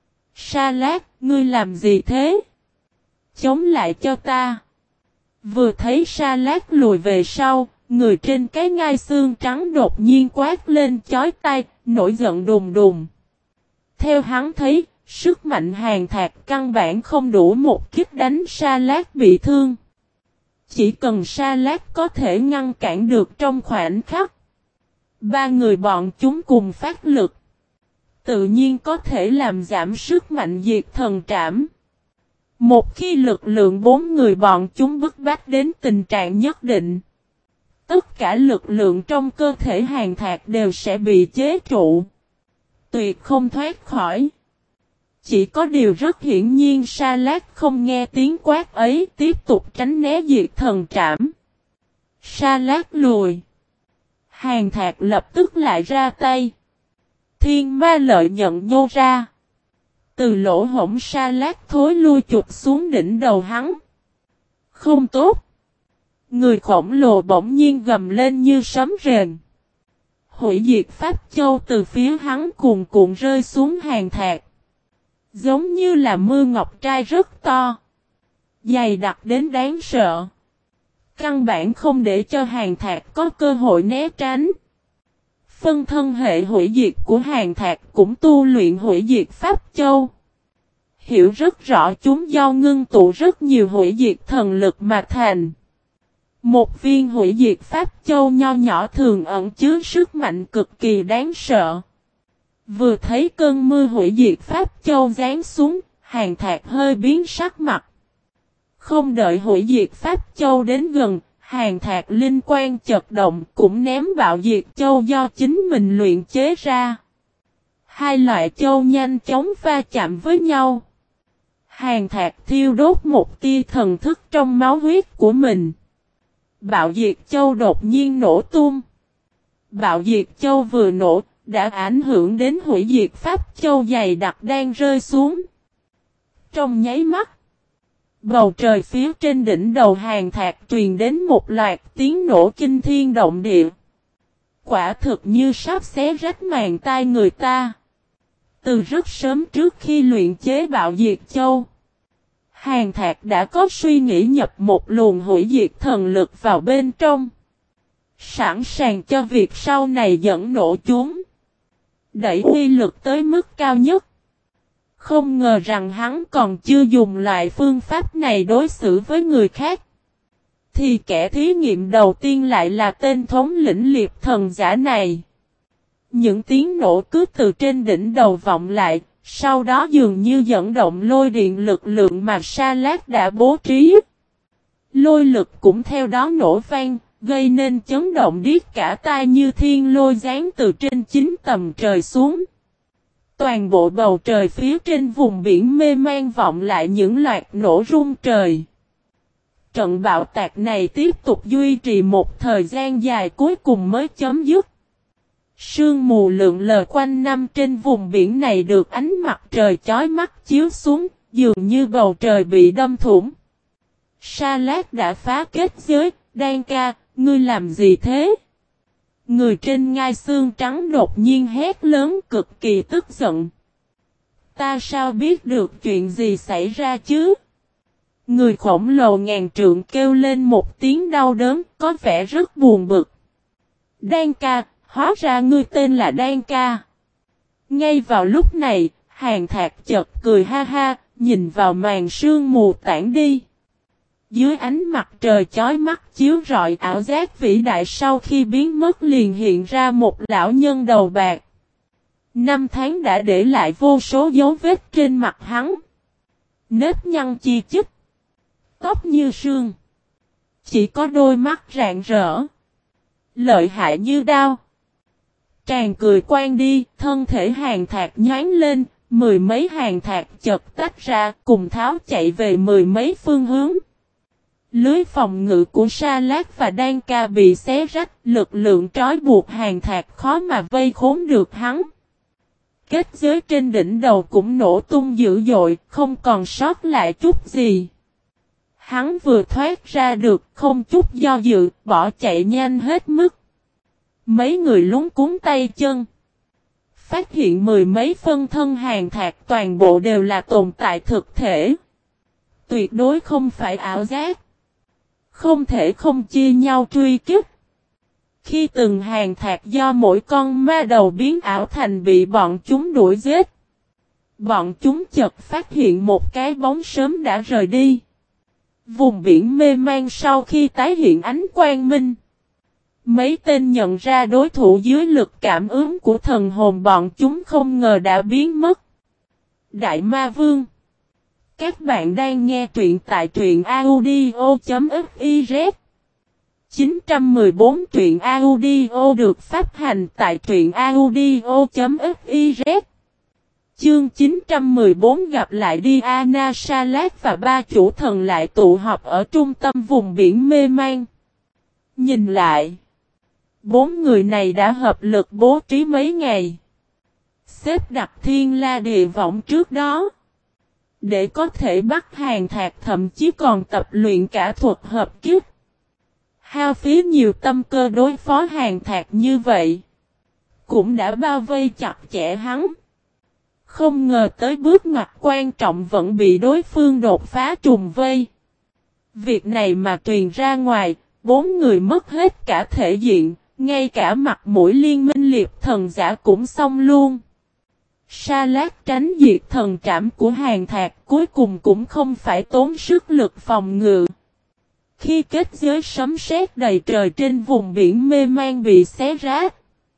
Sa Lát, ngươi làm gì thế? Chống lại cho ta. Vừa thấy Sa Lát lùi về sau, người trên cái ngai xương trắng đột nhiên quát lên chói tai, nổi giận đùng đùng. Theo hắn thấy, sức mạnh Hàn Thạc căn bản không đủ một kích đánh Sa Lát bị thương. Chỉ cần Sa Lát có thể ngăn cản được trong khoảnh khắc. 3 người bọn chúng cùng phát lực. Tự nhiên có thể làm giảm sức mạnh diệt thần trảm. Một khi lực lượng 4 người bọn chúng bức bách đến tình trạng nhất định. Tất cả lực lượng trong cơ thể Hàn Thạc đều sẽ bị chế trụ. Tuyệt không thoát khỏi. Chỉ có điều rất hiển nhiên Sa Lát không nghe tiếng quát ấy, tiếp tục tránh né diệt thần trảm. Sa Lát lùi. Hàn Thạc lập tức lại ra tay. Thiên ma lợi nhận nhô ra. Từ lỗ hổng Sa Lát thối lui chụp xuống đỉnh đầu hắn. Không tốt. Người khổng lồ bỗng nhiên gầm lên như sấm rền. Hủy diệt pháp châu từ phía hắn cuồn cuộn rơi xuống Hàn Thạc. Giống như là mưa ngọc trai rất to. Dày đặc đến đáng sợ. Căn bản không để cho Hàn Thạc có cơ hội né tránh. Phân thân hệ hủy diệt của Hàn Thạc cũng tu luyện hủy diệt pháp châu. Hiểu rất rõ chúng do ngưng tụ rất nhiều hủy diệt thần lực mà thành. Một viên hủy diệt pháp châu nho nhỏ thường ẩn chứa sức mạnh cực kỳ đáng sợ. Vừa thấy cơn mưa hủy diệt pháp châu giáng xuống, Hàn Thạc hơi biến sắc mặt. Không đợi hủy diệt pháp châu đến gần, Hàn Thạc linh quan chật động cũng ném bạo diệt châu do chính mình luyện chế ra. Hai loại châu nhanh chóng va chạm với nhau. Hàn Thạc thiêu đốt một tia thần thức trong máu huyết của mình. Bạo diệt châu đột nhiên nổ tung. Bạo diệt châu vừa nổ, đã ảnh hưởng đến hủy diệt pháp châu dày đặc đang rơi xuống. Trong nháy mắt, bầu trời phía trên đỉnh đầu Hàn Thạc truyền đến một loạt tiếng nổ kinh thiên động địa. Quả thực như sắp xé rách màng tai người ta. Từ rất sớm trước khi luyện chế bạo diệt châu, Hàn Thạc đã có suy nghĩ nhập một luồng hủy diệt thần lực vào bên trong. Sẵn sàng cho việc sau này dẫn nổ chúng. Đẩy uy lực tới mức cao nhất. Không ngờ rằng hắn còn chưa dùng loại phương pháp này đối xử với người khác. Thì kẻ thí nghiệm đầu tiên lại là tên thống lĩnh liệp thần giả này. Những tiếng nổ cứ từ trên đỉnh đầu vọng lại, sau đó dường như dẫn động lôi điện lực lượng mà Sa Lát đã bố trí. Lôi lực cũng theo đó nổ vang, gây nên chấn động điếc cả tai như thiên lôi giáng từ trên 9 tầng trời xuống. Toàn bộ bầu trời phía trên vùng biển mê man vọng lại những loạt nổ rung trời. Trận bạo tạc này tiếp tục duy trì một thời gian dài cuối cùng mới chấm dứt. Sương mù lượn lờ quanh năm trên vùng biển này được ánh mặt trời chói mắt chiếu xuống, dường như bầu trời bị đâm thủng. Sa Lát đã phá kết giới, Đan ca, ngươi làm gì thế? Người trên ngai xương trắng đột nhiên hét lớn cực kỳ tức giận. Ta sao biết được chuyện gì xảy ra chứ? Người khổng lồ ngàn trượng kêu lên một tiếng đau đớn, có vẻ rất buồn bực. Đan ca, hóa ra ngươi tên là Đan ca. Ngay vào lúc này, Hàn Thạc chợt cười ha ha, nhìn vào màn sương mù tản đi. Dưới ánh mặt trời chói mắt chiếu rọi ảo giác vĩ đại sau khi biến mất liền hiện ra một lão nhân đầu bạc. 5 tháng đã để lại vô số dấu vết trên mặt hắn. Nếp nhăn chi chít. Tóc như sương. Chỉ có đôi mắt rạng rỡ. Lợi hại như đao. Tràn cười quang đi, thân thể Hàn Thạc nhoáng lên, 10 mấy Hàn Thạc chợt tách ra cùng tháo chạy về 10 mấy phương hướng. Lưới phòng ngự của Sa Lát và Đan ca bị xé rách, lực lượng trói buộc Hàn Thạc khó mà vây khốn được hắn. Kết giới trên đỉnh đầu cũng nổ tung dữ dội, không còn sót lại chút gì. Hắn vừa thoát ra được, không chút do dự, bỏ chạy nhanh hết mức. Mấy người lúng cuống tay chân. Phát hiện mười mấy phân thân Hàn Thạc toàn bộ đều là tồn tại thực thể. Tuyệt đối không phải ảo giác. Không thể không chia nhau truy kích. Khi từng Hàn Thạc do mỗi con ma đầu biến ảo thành bị bọn chúng đuổi giết. Bọn chúng chợt phát hiện một cái bóng sớm đã rời đi. Vùng biển mê man sau khi tái hiện ánh quang minh. Mấy tên nhận ra đối thủ dưới lực cảm ứng của thần hồn bọn chúng không ngờ đã biến mất. Đại Ma Vương. Các bạn đang nghe truyện tại truyện audio.fiz 914 truyện audio được phát hành tại truyện audio.fiz. Chương 914 gặp lại Diana Salad và ba chủ thần lại tụ họp ở trung tâm vùng biển mê man. Nhìn lại, bốn người này đã hợp lực bố trí mấy ngày. Xếp đặt thiên la địa võng trước đó. Để có thể bắt Hàn Thạc, thậm chí còn tập luyện cả thuật hợp kiếp. Hao phí nhiều tâm cơ đối phó Hàn Thạc như vậy. Cũng đã bao vây chặt chẽ hắn. Không ngờ tới bước ngoặt quan trọng vẫn bị đối phương đột phá trùng vây. Việc này mà truyền ra ngoài, bốn người mất hết cả thể diện, ngay cả mặt mũi liên minh liệp thần giả cũng xong luôn. Sa lát tránh diệt thần trảm của Hàn Thạc cuối cùng cũng không phải tốn sức lực phòng ngự. Khi kết giới sấm sét đầy trời trên vùng biển mê man bị xé rách,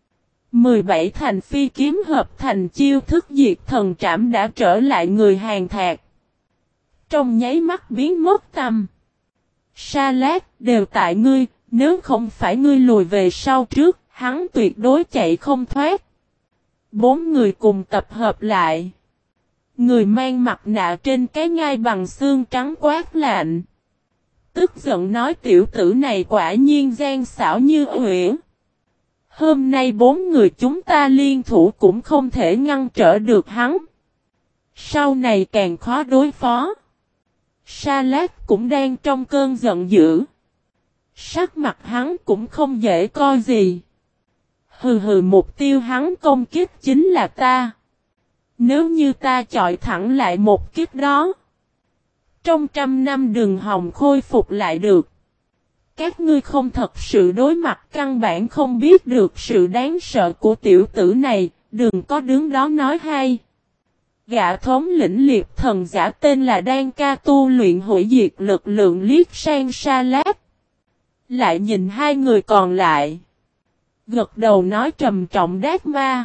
17 thành phi kiếm hợp thành chiêu thức diệt thần trảm đã trở lại người Hàn Thạc. Trong nháy mắt biến mất tăm. Sa lát đều tại ngươi, nếu không phải ngươi lùi về sau trước, hắn tuyệt đối chạy không thoát. Bốn người cùng tập hợp lại. Người mang mặt nạ trên cái ngai bằng xương trắng quát lạnh. Tức giận nói tiểu tử này quả nhiên gian xảo như uyển. Hôm nay bốn người chúng ta liên thủ cũng không thể ngăn trở được hắn. Sau này càng khó đối phó. Sa lát cũng đang trong cơn giận dữ. Sắc mặt hắn cũng không dễ coi gì. Hừ hừ, mục tiêu hắn công kích chính là ta. Nếu như ta chọi thẳng lại một kích đó, trong 100 năm đừng hòng khôi phục lại được. Các ngươi không thật sự đối mặt, căn bản không biết được sự đáng sợ của tiểu tử này, đừng có đứng đó nói hay. Gã thống lĩnh liệp thần giả tên là Đan Ca tu luyện hủy diệt lực lượng liếc sang Sa lát. Lại nhìn hai người còn lại. Gật đầu nói trầm trọng đát ma.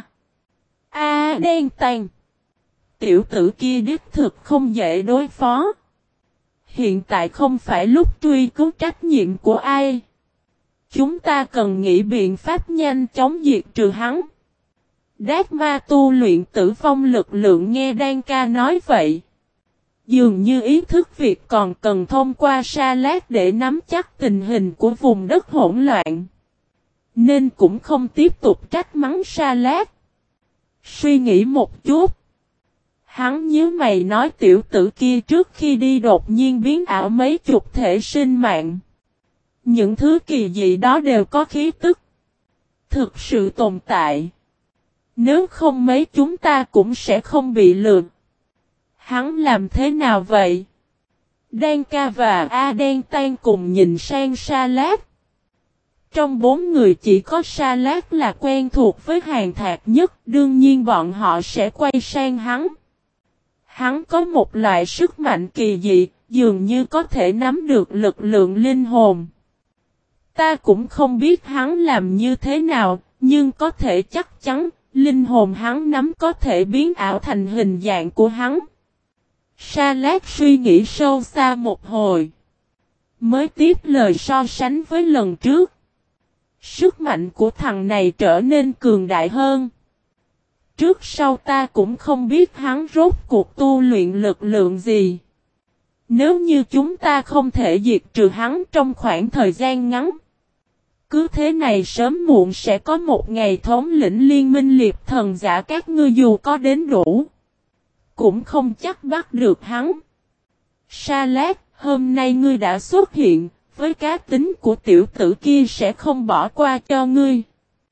Đen tàn. Tiểu tử kia đích thực không dễ đối phó. Hiện tại không phải lúc truy cứu trách nhiệm của ai. Chúng ta cần nghĩ biện pháp nhanh chóng diệt trừ hắn. Đát ma tu luyện tử vong lực lượng nghe Đan Ca nói vậy. Dường như ý thức việc còn cần thông qua Sa lát để nắm chắc tình hình của vùng đất hỗn loạn. Nên cũng không tiếp tục trách mắng Sa lát. Suy nghĩ một chút. Hắn nhíu mày nói tiểu tử kia trước khi đi đột nhiên biến ảo mấy chục thể sinh mạng. Những thứ kỳ dị đó đều có khí tức. Thực sự tồn tại. Nếu không mấy chúng ta cũng sẽ không bị lừa. Hắn làm thế nào vậy? Đan Ca và Đen Tan cùng nhìn sang Sa lát. Trong bốn người chỉ có Sa lát là quen thuộc với Hàn Thạc nhất, đương nhiên bọn họ sẽ quay sang hắn. Hắn có một loại sức mạnh kỳ dị, dường như có thể nắm được lực lượng linh hồn. Ta cũng không biết hắn làm như thế nào, nhưng có thể chắc chắn, linh hồn hắn nắm có thể biến ảo thành hình dạng của hắn. Sa lát suy nghĩ sâu xa một hồi. Mới tiếp lời so sánh với lần trước. Sức mạnh của thằng này trở nên cường đại hơn. Trước sau ta cũng không biết hắn rốt cuộc tu luyện lực lượng gì. Nếu như chúng ta không thể diệt trừ hắn trong khoảng thời gian ngắn. Cứ thế này sớm muộn sẽ có một ngày thống lĩnh liên minh liệp thần giả các ngươi dù có đến đủ. Cũng không chắc bắt được hắn. Sa lát, hôm nay ngươi đã xuất hiện, với cá tính của tiểu tử kia sẽ không bỏ qua cho ngươi.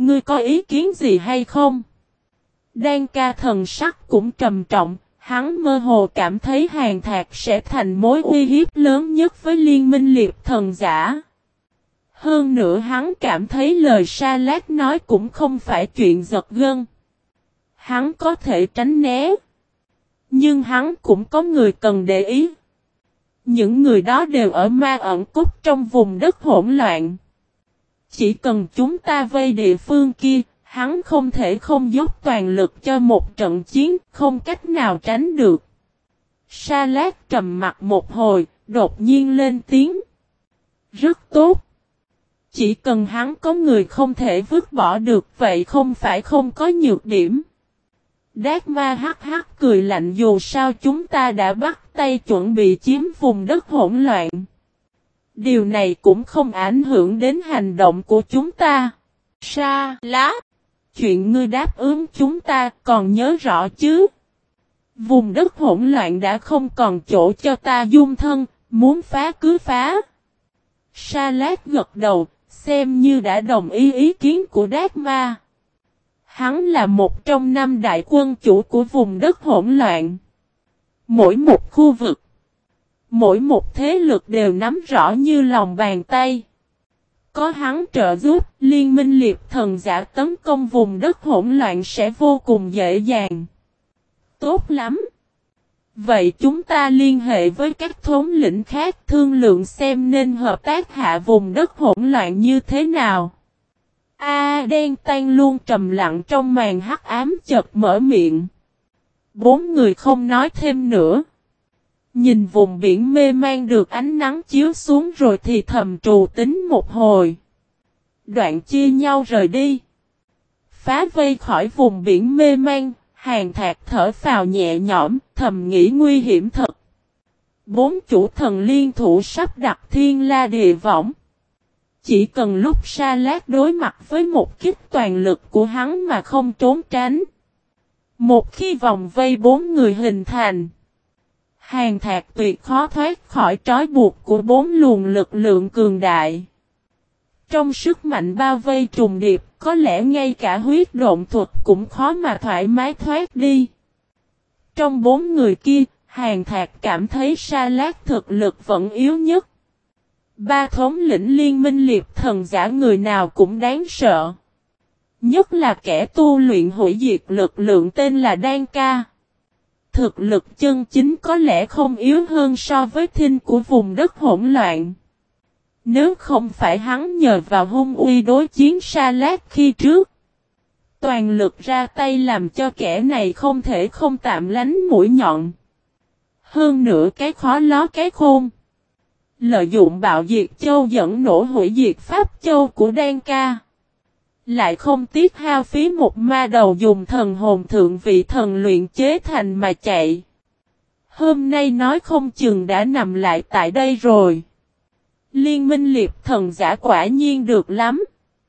Ngươi có ý kiến gì hay không? Đan ca thần sắc cũng trầm trọng, hắn mơ hồ cảm thấy Hàn Thạc sẽ thành mối uy hiếp lớn nhất với liên minh liệp thần giả. Hơn nữa hắn cảm thấy lời Sa Lát nói cũng không phải chuyện giật gân. Hắn có thể tránh né. Nhưng hắn cũng có người cần để ý. Những người đó đều ở Ma Ẩn Cúc trong vùng đất hỗn loạn. Chỉ cần chúng ta vây địa phương kia, hắn không thể không dốc toàn lực cho một trận chiến, không cách nào tránh được. Sa Lát trầm mặt một hồi, đột nhiên lên tiếng. Rất tốt. Chỉ cần hắn có người không thể vứt bỏ được, vậy không phải không có nhược điểm. Đát ma hắc hắc cười lạnh, dù sao chúng ta đã bắt tay chuẩn bị chiếm vùng đất hỗn loạn. Điều này cũng không ảnh hưởng đến hành động của chúng ta. Sa Lát, chuyện ngươi đáp ứng chúng ta còn nhớ rõ chứ? Vùng đất hỗn loạn đã không còn chỗ cho ta dung thân, muốn phá cứ phá. Sa Lát gật đầu, xem như đã đồng ý ý kiến của Đát ma. Hắn là một trong 5 đại quân chủ của vùng đất hỗn loạn. Mỗi một khu vực, mỗi một thế lực đều nắm rõ như lòng bàn tay. Có hắn trợ giúp, liên minh liệp thần giả tấn công vùng đất hỗn loạn sẽ vô cùng dễ dàng. Tốt lắm. Vậy chúng ta liên hệ với các thống lĩnh khác thương lượng xem nên hợp tác hạ vùng đất hỗn loạn như thế nào. Đen Tan luôn trầm lặng trong màn hắc ám chợt mở miệng. 4 người không nói thêm nữa. Nhìn vùng biển mê man được ánh nắng chiếu xuống rồi thì thầm trù tính một hồi. Đoạn chia nhau rời đi. Phá vây khỏi vùng biển mê man, Hàn Thạc thở phào nhẹ nhõm, thầm nghĩ nguy hiểm thật. 4 chủ thần liên thủ sắp đặt thiên la địa võng. Chỉ cần lúc Sa Lát đối mặt với một kích toàn lực của hắn mà không trốn tránh. Một khi vòng vây 4 người hình thành, Hàn Thạc tuyệt khó thoát khỏi trói buộc của 4 luồng lực lượng cường đại. Trong sức mạnh bao vây trùng điệp, có lẽ ngay cả huyết độn thuật cũng khó mà thoải mái thoát đi. Trong 4 người kia, Hàn Thạc cảm thấy Sa Lát thực lực vẫn yếu nhất. 3 thống lĩnh liên minh liệp thần giả người nào cũng đáng sợ. Nhất là kẻ tu luyện hủy diệt lực lượng tên là Đan Ca. Thực lực chân chính có lẽ không yếu hơn so với thinh của vùng đất hỗn loạn. Nếu không phải hắn nhờ vào hung uy đối chiến Sa Lát khi trước. Toàn lực ra tay làm cho kẻ này không thể không tạm lánh mũi nhọn. Hơn nữa cái khó ló cái khôn. Lợi dụng bạo diệt châu dẫn nổ hủy diệt pháp châu của Đan Ca. Lại không tiếc hao phí một ma đầu dùng thần hồn thượng vị thần luyện chế thành mà chạy. Hôm nay nói không chừng đã nằm lại tại đây rồi. Liên minh liệp thần giả quả nhiên được lắm.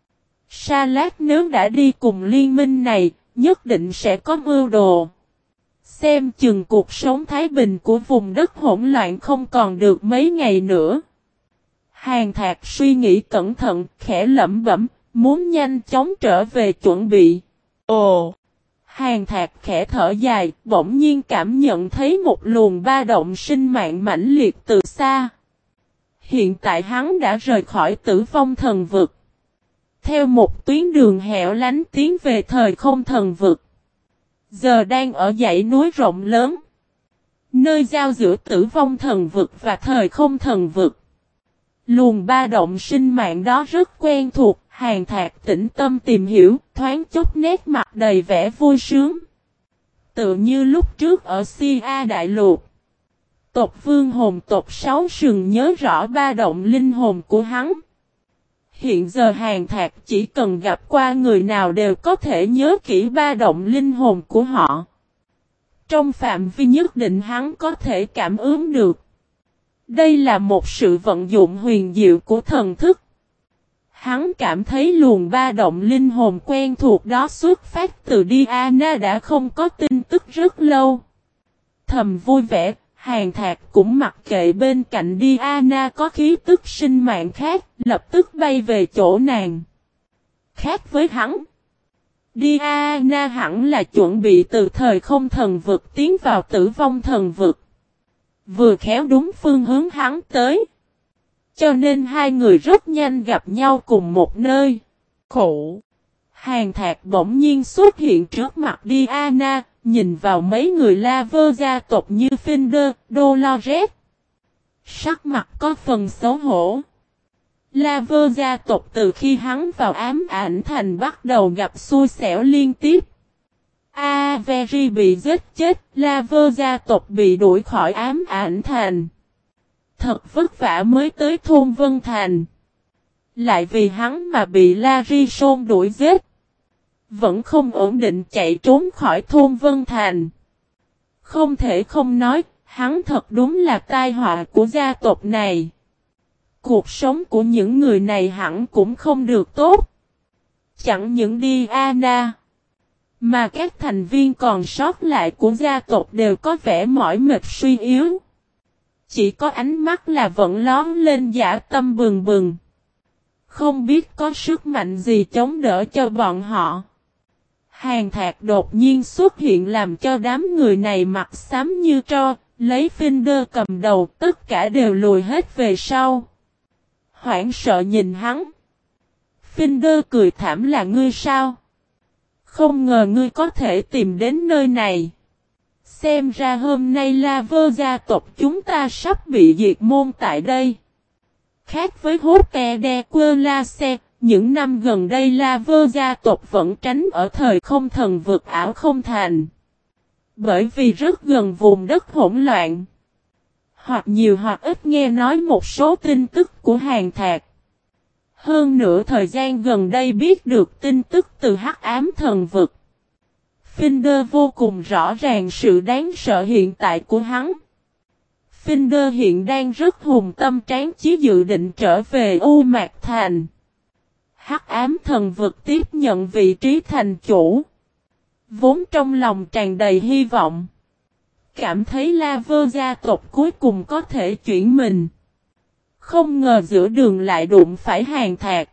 Sa Lát nếu đã đi cùng liên minh này, nhất định sẽ có mưu đồ. Xem chừng cuộc sống thái bình của vùng đất hỗn loạn không còn được mấy ngày nữa. Hàn Thạc suy nghĩ cẩn thận, khẽ lẩm bẩm, muốn nhanh chóng trở về chuẩn bị. Ồ! Hàn Thạc khẽ thở dài, bỗng nhiên cảm nhận thấy một luồng ba động sinh mạng mãnh liệt từ xa. Hiện tại hắn đã rời khỏi Tử Vong Thần Vực. Theo một tuyến đường hẻo lánh tiến về thời không thần vực. Giờ đang ở dãy núi rộng lớn. Nơi giao giữa Tử Vong Thần Vực và thời không thần vực. Luồng ba động sinh mạng đó rất quen thuộc. Hàn Thạc tĩnh tâm tìm hiểu, thoáng chốc nét mặt đầy vẻ vui sướng. Tự như lúc trước ở Sia Đại Lục. Tộc vương hồn tộc 6 sừng nhớ rõ ba động linh hồn của hắn. Hiện giờ Hàn Thạc chỉ cần gặp qua người nào đều có thể nhớ kỹ ba động linh hồn của họ. Trong phạm vi nhất định hắn có thể cảm ứng được. Đây là một sự vận dụng huyền diệu của thần thức. Hắn cảm thấy luồng ba động linh hồn quen thuộc đó xuất phát từ Diana đã không có tin tức rất lâu. Thầm vui vẻ, Hàn Thạc cũng mặc kệ bên cạnh Diana có khí tức sinh mạng khác, lập tức bay về chỗ nàng. khác với hắn. Diana hẳn là chuẩn bị từ thời không thần vực tiến vào tử vong thần vực. Vừa khéo đúng phương hướng hắn tới. Cho nên hai người rất nhanh gặp nhau cùng một nơi. Khổ! Hàn Thạc bỗng nhiên xuất hiện trước mặt Diana, nhìn vào mấy người Laver gia tộc như Finder, Dolores. Sắc mặt có phần xấu hổ. Laver gia tộc từ khi hắn vào ám ảnh thành bắt đầu gặp xui xẻo liên tiếp. Avery bị giết chết, Laver gia tộc bị đuổi khỏi ám ảnh thành. Thật vất vả mới tới thôn Vân Thành. Lại vì hắn mà bị Larison đuổi giết. Vẫn không ổn định chạy trốn khỏi thôn Vân Thành. Không thể không nói, hắn thật đúng là tai họa của gia tộc này. Cuộc sống của những người này hẳn cũng không được tốt. Chẳng những Diana, mà các thành viên còn sót lại của gia tộc đều có vẻ mỏi mệt suy yếu. Chỉ có ánh mắt là vẫn lóm lên dã tâm bừng bừng. Không biết có sức mạnh gì chống đỡ cho bọn họ. Hàn Thạc đột nhiên xuất hiện làm cho đám người này mặt xám như tro, lấy Finder cầm đầu tất cả đều lùi hết về sau. Hoảng sợ nhìn hắn. Finder cười thảm là ngươi sao? Không ngờ ngươi có thể tìm đến nơi này. Xem ra hôm nay Laver gia tộc chúng ta sắp bị diệt môn tại đây. Khác với Hope de Querlace, những năm gần đây Laver gia tộc vẫn tránh ở thời không thần vực ảo không thành. Bởi vì rất gần vùng đất hỗn loạn. Hoặc nhiều hoặc ít nghe nói một số tin tức của Hàn Thạc. Hơn nữa thời gian gần đây biết được tin tức từ Hắc Ám thần vực. Finder vô cùng rõ ràng sự đáng sợ hiện tại của hắn. Finder hiện đang rất hùng tâm tráng chí dự định trở về U Mạc Thành. Hắc Ám thần vực tiếp nhận vị trí thành chủ. Vốn trong lòng tràn đầy hy vọng. Cảm thấy Laver gia tộc cuối cùng có thể chuyển mình. Không ngờ giữa đường lại đụng phải Hàn Thạc.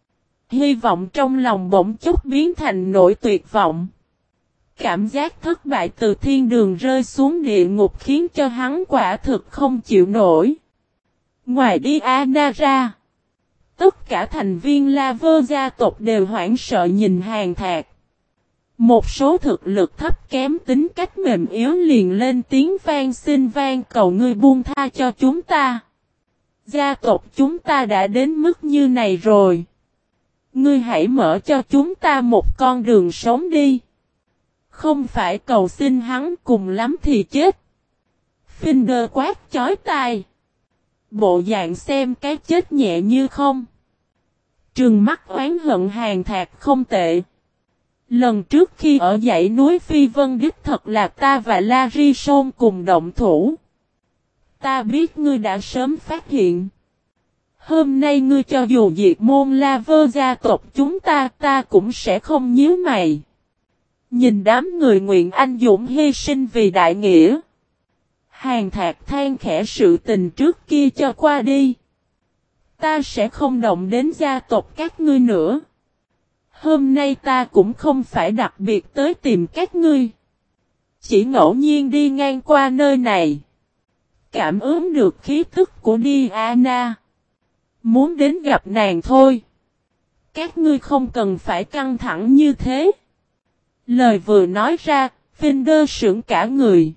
Hy vọng trong lòng bỗng chốc biến thành nỗi tuyệt vọng. Cảm giác thất bại từ thiên đường rơi xuống địa ngục khiến cho hắn quả thực không chịu nổi. Ngoài Diana ra, tất cả thành viên Laver gia tộc đều hoảng sợ nhìn Hàn Thạc. Một số thực lực thấp kém tính cách mềm yếu liền lên tiếng van cầu ngươi buông tha cho chúng ta. Gia tộc chúng ta đã đến mức như này rồi. Ngươi hãy mở cho chúng ta một con đường sống đi. Không phải cầu xin hắn cùng lắm thì chết. Finder quát chói tai. Bộ dạng xem cái chết nhẹ như không. Trừng mắt oán hận Hàn Thạc không tệ. Lần trước khi ở dãy núi Phi Vân đích thật là ta và Larison cùng động thủ. Ta biết ngươi đã sớm phát hiện. Hôm nay ngươi cho dù diệt môn Laver gia tộc chúng ta cũng sẽ không nhíu mày. Nhìn đám người nguyện anh dũng hy sinh vì đại nghĩa. Hàn Thạc than khẽ sự tình trước kia cho qua đi. Ta sẽ không động đến gia tộc các ngươi nữa. Hôm nay ta cũng không phải đặc biệt tới tìm các ngươi. Chỉ ngẫu nhiên đi ngang qua nơi này. Cảm ứng được khí thức của Diana. Muốn đến gặp nàng thôi. Các ngươi không cần phải căng thẳng như thế. Lời vừa nói ra, Finder sững cả người.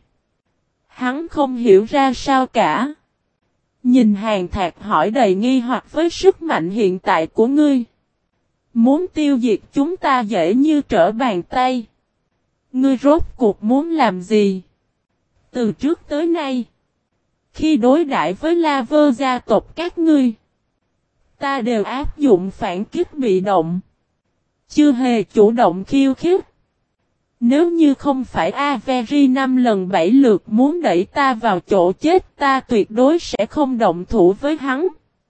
Hắn không hiểu ra sao cả. Nhìn Hàn Thạc hỏi đầy nghi hoặc với sức mạnh hiện tại của ngươi. Muốn tiêu diệt chúng ta dễ như trở bàn tay. Ngươi rốt cuộc muốn làm gì? Từ trước tới nay, khi đối đãi với Laver gia tộc các ngươi, ta đều áp dụng phản kích bị động. Chưa hề chủ động khiêu khích. Nếu như không phải Avery 5 lần 7 lượt muốn đẩy ta vào chỗ chết ta tuyệt đối sẽ không động thủ với hắn.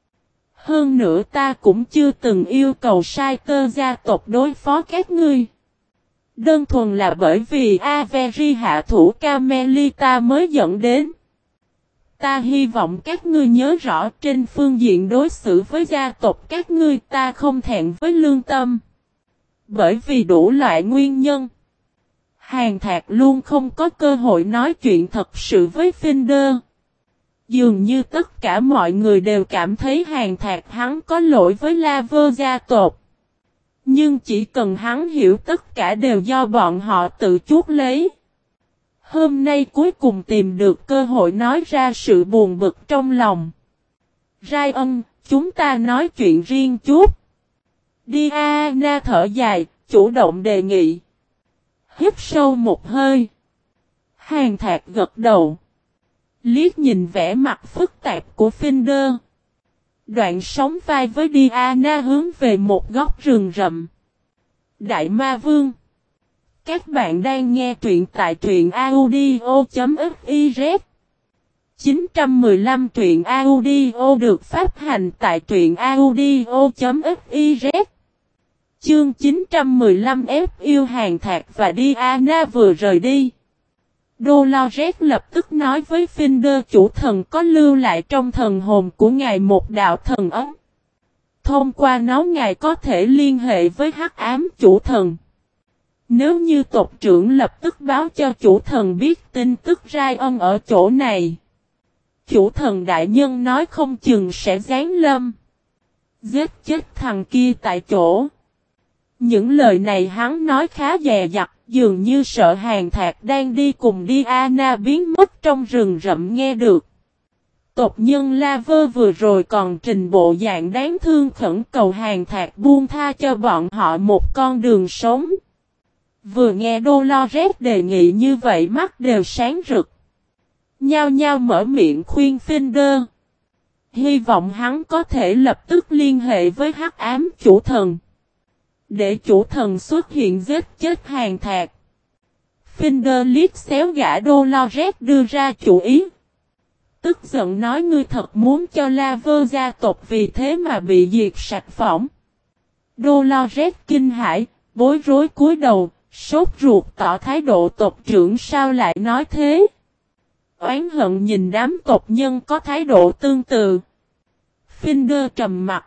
Hơn nữa ta cũng chưa từng yêu cầu sai tơ gia tộc đối phó các ngươi. Đơn thuần là bởi vì Avery hạ thủ Carmelita mới dẫn đến. Ta hy vọng các ngươi nhớ rõ trên phương diện đối xử với gia tộc các ngươi ta không thẹn với lương tâm. Bởi vì đủ loại nguyên nhân, Hàn Thạc luôn không có cơ hội nói chuyện thật sự với Finder. Dường như tất cả mọi người đều cảm thấy Hàn Thạc hắn có lỗi với Laver gia tộc. Nhưng chỉ cần hắn hiểu tất cả đều do bọn họ tự chuốc lấy. Hôm nay cuối cùng tìm được cơ hội nói ra sự buồn bực trong lòng. Ryan, chúng ta nói chuyện riêng chút. Diana thở dài, chủ động đề nghị. Hít sâu một hơi. Hàn Thạc gật đầu. Liếc nhìn vẻ mặt phức tạp của Finder. Đoạn sóng vai với Diana hướng về một góc rừng rậm. Đại Ma Vương. Các bạn đang nghe truyện tại truyện audio.fiz. 915 truyện audio được phát hành tại truyện audio.fiz. Chương 915 F yêu Hàn Thạc và Diana vừa rời đi. Dolores lập tức nói với Finder chủ thần có lưu lại trong thần hồn của ngài một đạo thần ấm. Thông qua nó ngài có thể liên hệ với hắc ám chủ thần. Nếu như tộc trưởng lập tức báo cho chủ thần biết tin tức Ryan ở chỗ này. Chủ thần đại nhân nói không chừng sẽ giáng lâm. Giết chết thằng kia tại chỗ. Những lời này hắn nói khá dè dặt, dường như sợ Hàn Thạc đang đi cùng Diana biến mất trong rừng rậm nghe được. Tộc nhân Laver vừa rồi còn trình bộ dạng đáng thương khẩn cầu Hàn Thạc buông tha cho bọn họ một con đường sống. Vừa nghe Dolores đề nghị như vậy mắt đều sáng rực. Nhao nhao mở miệng khuyên Finder. Hy vọng hắn có thể lập tức liên hệ với hắc ám chủ thần. Để chủ thần xuất hiện giết chết Hàn Thạc. Finder liếc xéo gã Dolores đưa ra chủ ý. Tức giận nói ngươi thật muốn cho Laver gia tộc vì thế mà bị diệt sạch phỏng. Dolores kinh hãi, bối rối cúi đầu, sốt ruột tỏ thái độ tộc trưởng sao lại nói thế. Oán hận nhìn đám tộc nhân có thái độ tương tự. Finder trầm mặt.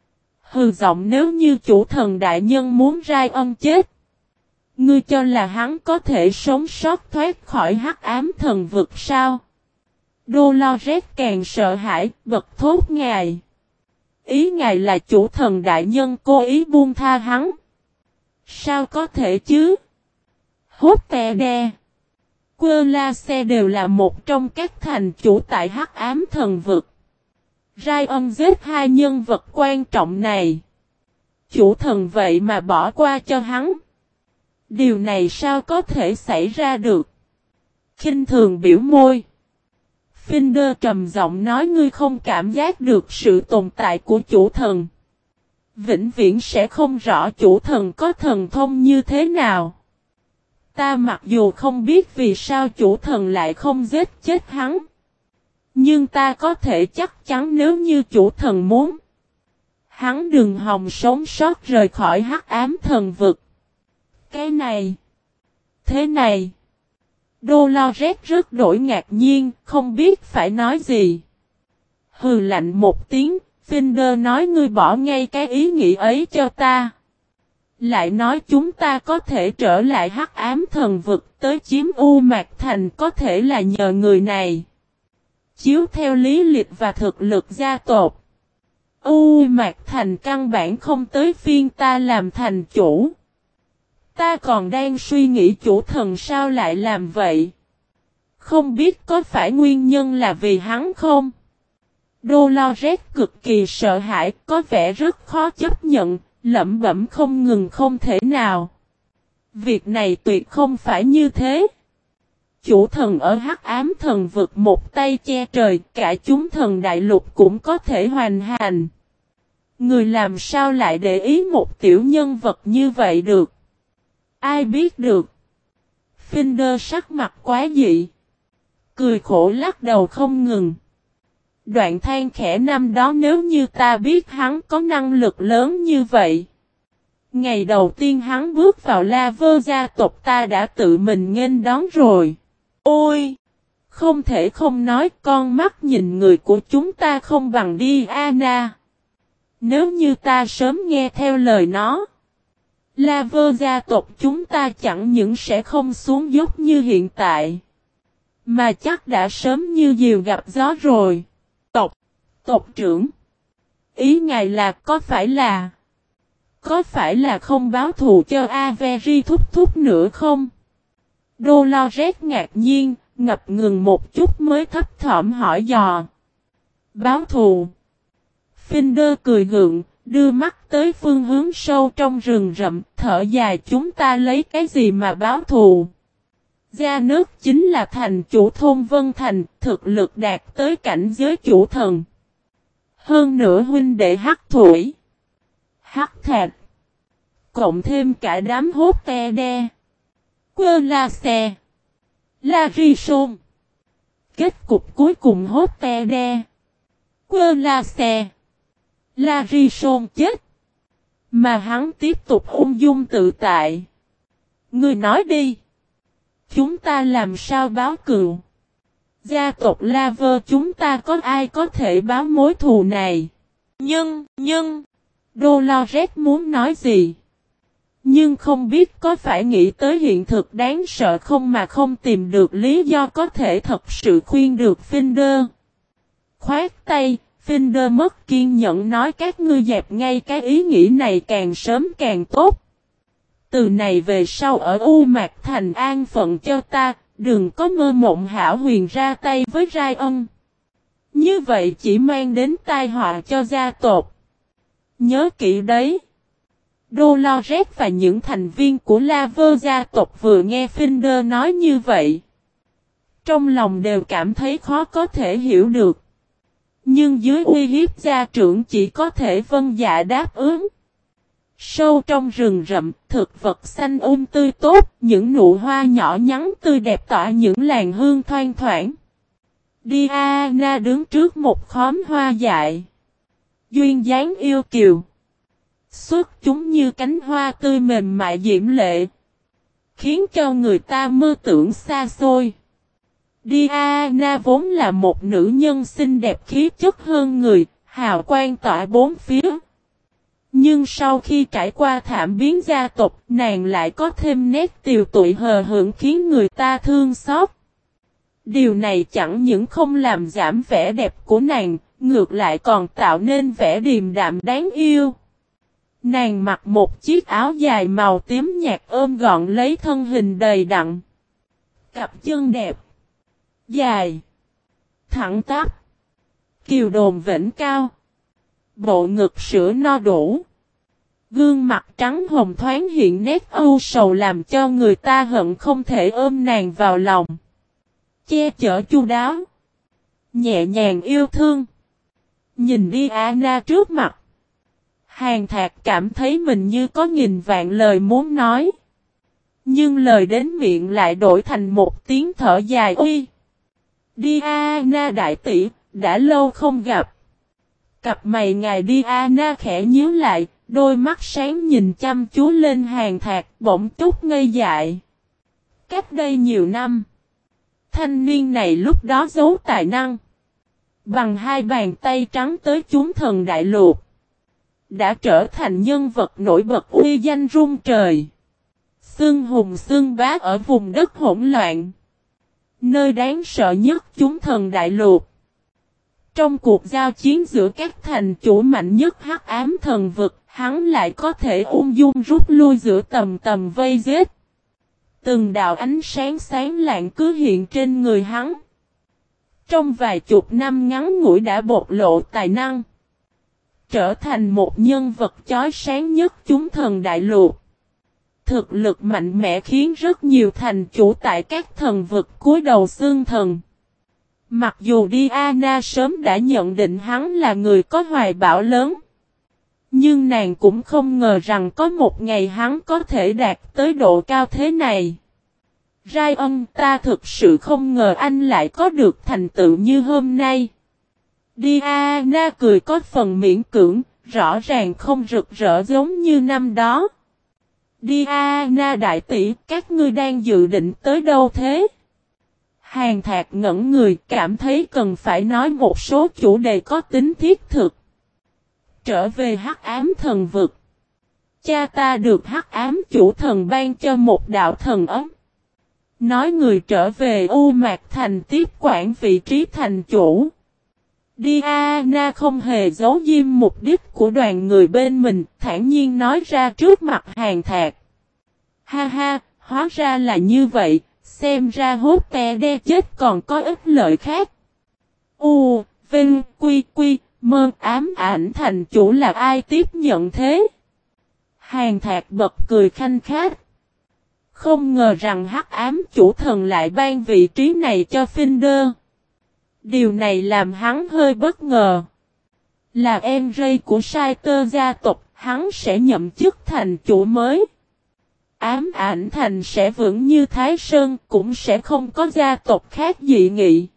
Hừ giọng nếu như chủ thần đại nhân muốn Ryan chết. Ngươi cho là hắn có thể sống sót thoát khỏi hắc ám thần vực sao? Dolores càng sợ hãi, bật thốt ngài. Ý ngài là chủ thần đại nhân cố ý buông tha hắn. Sao có thể chứ? Hốt tè đe. Quơ la xe đều là một trong các thành chủ tại hắc ám thần vực. Ryan giết hai nhân vật quan trọng này. Chủ thần vậy mà bỏ qua cho hắn. Điều này sao có thể xảy ra được? Khinh thường biểu môi. Finder trầm giọng nói ngươi không cảm giác được sự tồn tại của chủ thần. Vĩnh viễn sẽ không rõ chủ thần có thần thông như thế nào. Ta mặc dù không biết vì sao chủ thần lại không giết chết hắn. Nhưng ta có thể chắc chắn nếu như chủ thần muốn. Hắn đừng hòng sống sót rời khỏi hắc ám thần vực. Cái này. Thế này. Dolores rất đổi ngạc nhiên, không biết phải nói gì. Hừ lạnh một tiếng, Finder nói ngươi bỏ ngay cái ý nghĩ ấy cho ta. Lại nói chúng ta có thể trở lại hắc ám thần vực tới chiếm U Mạc Thành có thể là nhờ người này. Chiếu theo lý lịch và thực lực gia tộc. U Mạc Thành căn bản không tới phiên ta làm thành chủ. Ta còn đang suy nghĩ chủ thần sao lại làm vậy. Không biết có phải nguyên nhân là vì hắn không? Dolores cực kỳ sợ hãi, có vẻ rất khó chấp nhận, lẩm bẩm không ngừng không thể nào. Việc này tuyệt không phải như thế. Chủ thần ở hắc ám thần vực một tay che trời, cả chúng thần đại lục cũng có thể hoành hành. Người làm sao lại để ý một tiểu nhân vật như vậy được? Ai biết được? Finder sắc mặt quá dị. Cười khổ lắc đầu không ngừng. Đoạn than khẽ năm đó nếu như ta biết hắn có năng lực lớn như vậy. Ngày đầu tiên hắn bước vào Laver gia tộc ta đã tự mình nghênh đón rồi. Ôi! Không thể không nói con mắt nhìn người của chúng ta không bằng Diana. Nếu như ta sớm nghe theo lời nó. Lava gia tộc chúng ta chẳng những sẽ không xuống dốc như hiện tại, mà chắc đã sớm như diều gặp gió rồi. Tộc trưởng. Ý ngài là có phải là không báo thù cho Avery thúc thúc nữa không? Dolores ngạc nhiên, ngập ngừng một chút mới thấp thỏm hỏi dò. Báo thù. Finder cười gượng, đưa mắt tới phương hướng sâu trong rừng rậm, thở dài chúng ta lấy cái gì mà báo thù. Gia nước chính là thành chủ thôn Vân Thành, thực lực đạt tới cảnh giới chủ thần. Hơn nữa huynh đệ Hắc Thủy, Hắc Thạch, cộng thêm cả đám hốt te đe, quơ la xe, la ri sôn. Kết cục cuối cùng hốt te đe, quơ la xe, la ri sôn chết. Mà hắn tiếp tục ung dung tự tại. Ngươi nói đi. Chúng ta làm sao báo cừu? Gia tộc Lava chúng ta có ai có thể báo mối thù này? Nhưng, Dolores muốn nói gì? Nhưng không biết có phải nghĩ tới hiện thực đáng sợ không mà không tìm được lý do có thể thật sự khuyên được Finder. Khoát tay, Finder mất kiên nhẫn nói các ngươi dẹp ngay cái ý nghĩ này càng sớm càng tốt. Từ này về sau ở U Mạc Thành an phận cho ta, đừng có mơ mộng hão huyền ra tay với Ryan. Như vậy chỉ mang đến tai họa cho gia tộc. Nhớ kỹ đấy. Dolores và những thành viên của Lava gia tộc vừa nghe Finder nói như vậy, trong lòng đều cảm thấy khó có thể hiểu được. Nhưng dưới uy hiếp gia trưởng chỉ có thể vâng dạ đáp ứng. Sâu trong rừng rậm, thực vật xanh tươi tốt, những nụ hoa nhỏ nhắn tươi đẹp tỏa những làn hương thoang thoảng. Diana đứng trước một khóm hoa dại. Duyên dáng yêu kiều. Xuất chúng như cánh hoa tươi mềm mại diễm lệ, khiến cho người ta mơ tưởng xa xôi. Diana vốn là một nữ nhân xinh đẹp khí chất hơn người, hào quang tỏa bốn phía. Nhưng sau khi trải qua thảm biến gia tộc, nàng lại có thêm nét tiều tụy hờ hững khiến người ta thương xót. Điều này chẳng những không làm giảm vẻ đẹp của nàng, ngược lại còn tạo nên vẻ điềm đạm đáng yêu. Nàng mặc một chiếc áo dài màu tím nhạt ôm gọn lấy thân hình đầy đặn. Cặp chân đẹp, dài, thẳng tắp, kiều đồn vểnh cao. Bộ ngực sữa no đủ. Gương mặt trắng hồng thoáng hiện nét âu sầu làm cho người ta hận không thể ôm nàng vào lòng. Che chở chu đáo. Nhẹ nhàng yêu thương. Nhìn Diana trước mặt. Hàn Thạc cảm thấy mình như có nghìn vạn lời muốn nói. Nhưng lời đến miệng lại đổi thành một tiếng thở dài uy. Diana đại tỷ, đã lâu không gặp. Cặp mày ngài Diana khẽ nhíu lại, đôi mắt sáng nhìn chăm chú lên Hàn Thạc bỗng chút ngây dại. Cách đây nhiều năm, thanh niên này lúc đó giấu tài năng. Bằng hai bàn tay trắng tới chúng thần đại lục. Đã trở thành nhân vật nổi bật uy danh rung trời. Xưng hùng xưng bá ở vùng đất hỗn loạn. Nơi đáng sợ nhất chúng thần đại lục. Trong cuộc giao chiến giữa các thành chủ mạnh nhất hắc ám thần vực, hắn lại có thể ung dung rút lui giữa tầm tầm vây giết. Từng đạo ánh sáng sáng lạng cứ hiện trên người hắn. Trong vài chục năm ngắn ngủi đã bộc lộ tài năng. Trở thành một nhân vật chói sáng nhất chúng thần đại lục. Thực lực mạnh mẽ khiến rất nhiều thành chủ tại các thần vực cúi đầu xương thần. Mặc dù Diana sớm đã nhận định hắn là người có hoài bão lớn. Nhưng nàng cũng không ngờ rằng có một ngày hắn có thể đạt tới độ cao thế này. Ryan, ta thực sự không ngờ anh lại có được thành tựu như hôm nay. Diana cười có phần miễn cưỡng, rõ ràng không rực rỡ giống như năm đó. Diana đại tỷ, các ngươi đang dự định tới đâu thế? Hàn Thạc ngẩn người cảm thấy cần phải nói một số chủ đề có tính thiết thực. Trở về hắc ám thần vực. Cha ta được Hắc Ám Chủ Thần ban cho một đạo thần ấm. Nói người trở về U Mạc Thành tiếp quản vị trí thành chủ. Diana không hề giấu diêm mục đích của đoàn người bên mình, thản nhiên nói ra trước mặt Hàn Thạc. Ha ha, hóa ra là như vậy, xem ra hốt te đe chết còn có ích lợi khác. Vinh, Quy, Mơ ám ảnh thành chủ là ai tiếp nhận thế? Hàn Thạc bật cười khanh khách. Không ngờ rằng Hắc Ám Chủ Thần lại ban vị trí này cho Finder. Điều này làm hắn hơi bất ngờ. Là em rây của Saiter gia tộc, hắn sẽ nhậm chức thành chủ mới. Ám ảnh thành sẽ vững như Thái Sơn, cũng sẽ không có gia tộc khác dị nghị.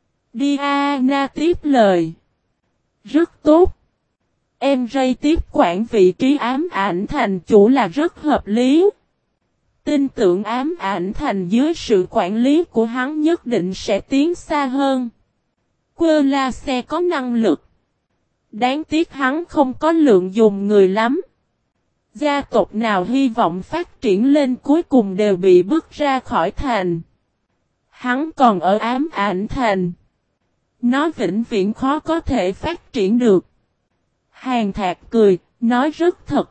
Diana tiếp lời. Rất tốt. Em rây tiếp quản vị trí ám ảnh thành chủ là rất hợp lý. Tin tưởng ám ảnh thành dưới sự quản lý của hắn nhất định sẽ tiến xa hơn. Quơ la xe có năng lực. Đáng tiếc hắn không có lượng dùng người lắm. Gia tộc nào hy vọng phát triển lên cuối cùng đều bị bức ra khỏi thành. Hắn còn ở ám ảnh thành. Nó vĩnh viễn khó có thể phát triển được. Hàn Thạc cười, nói rất thật.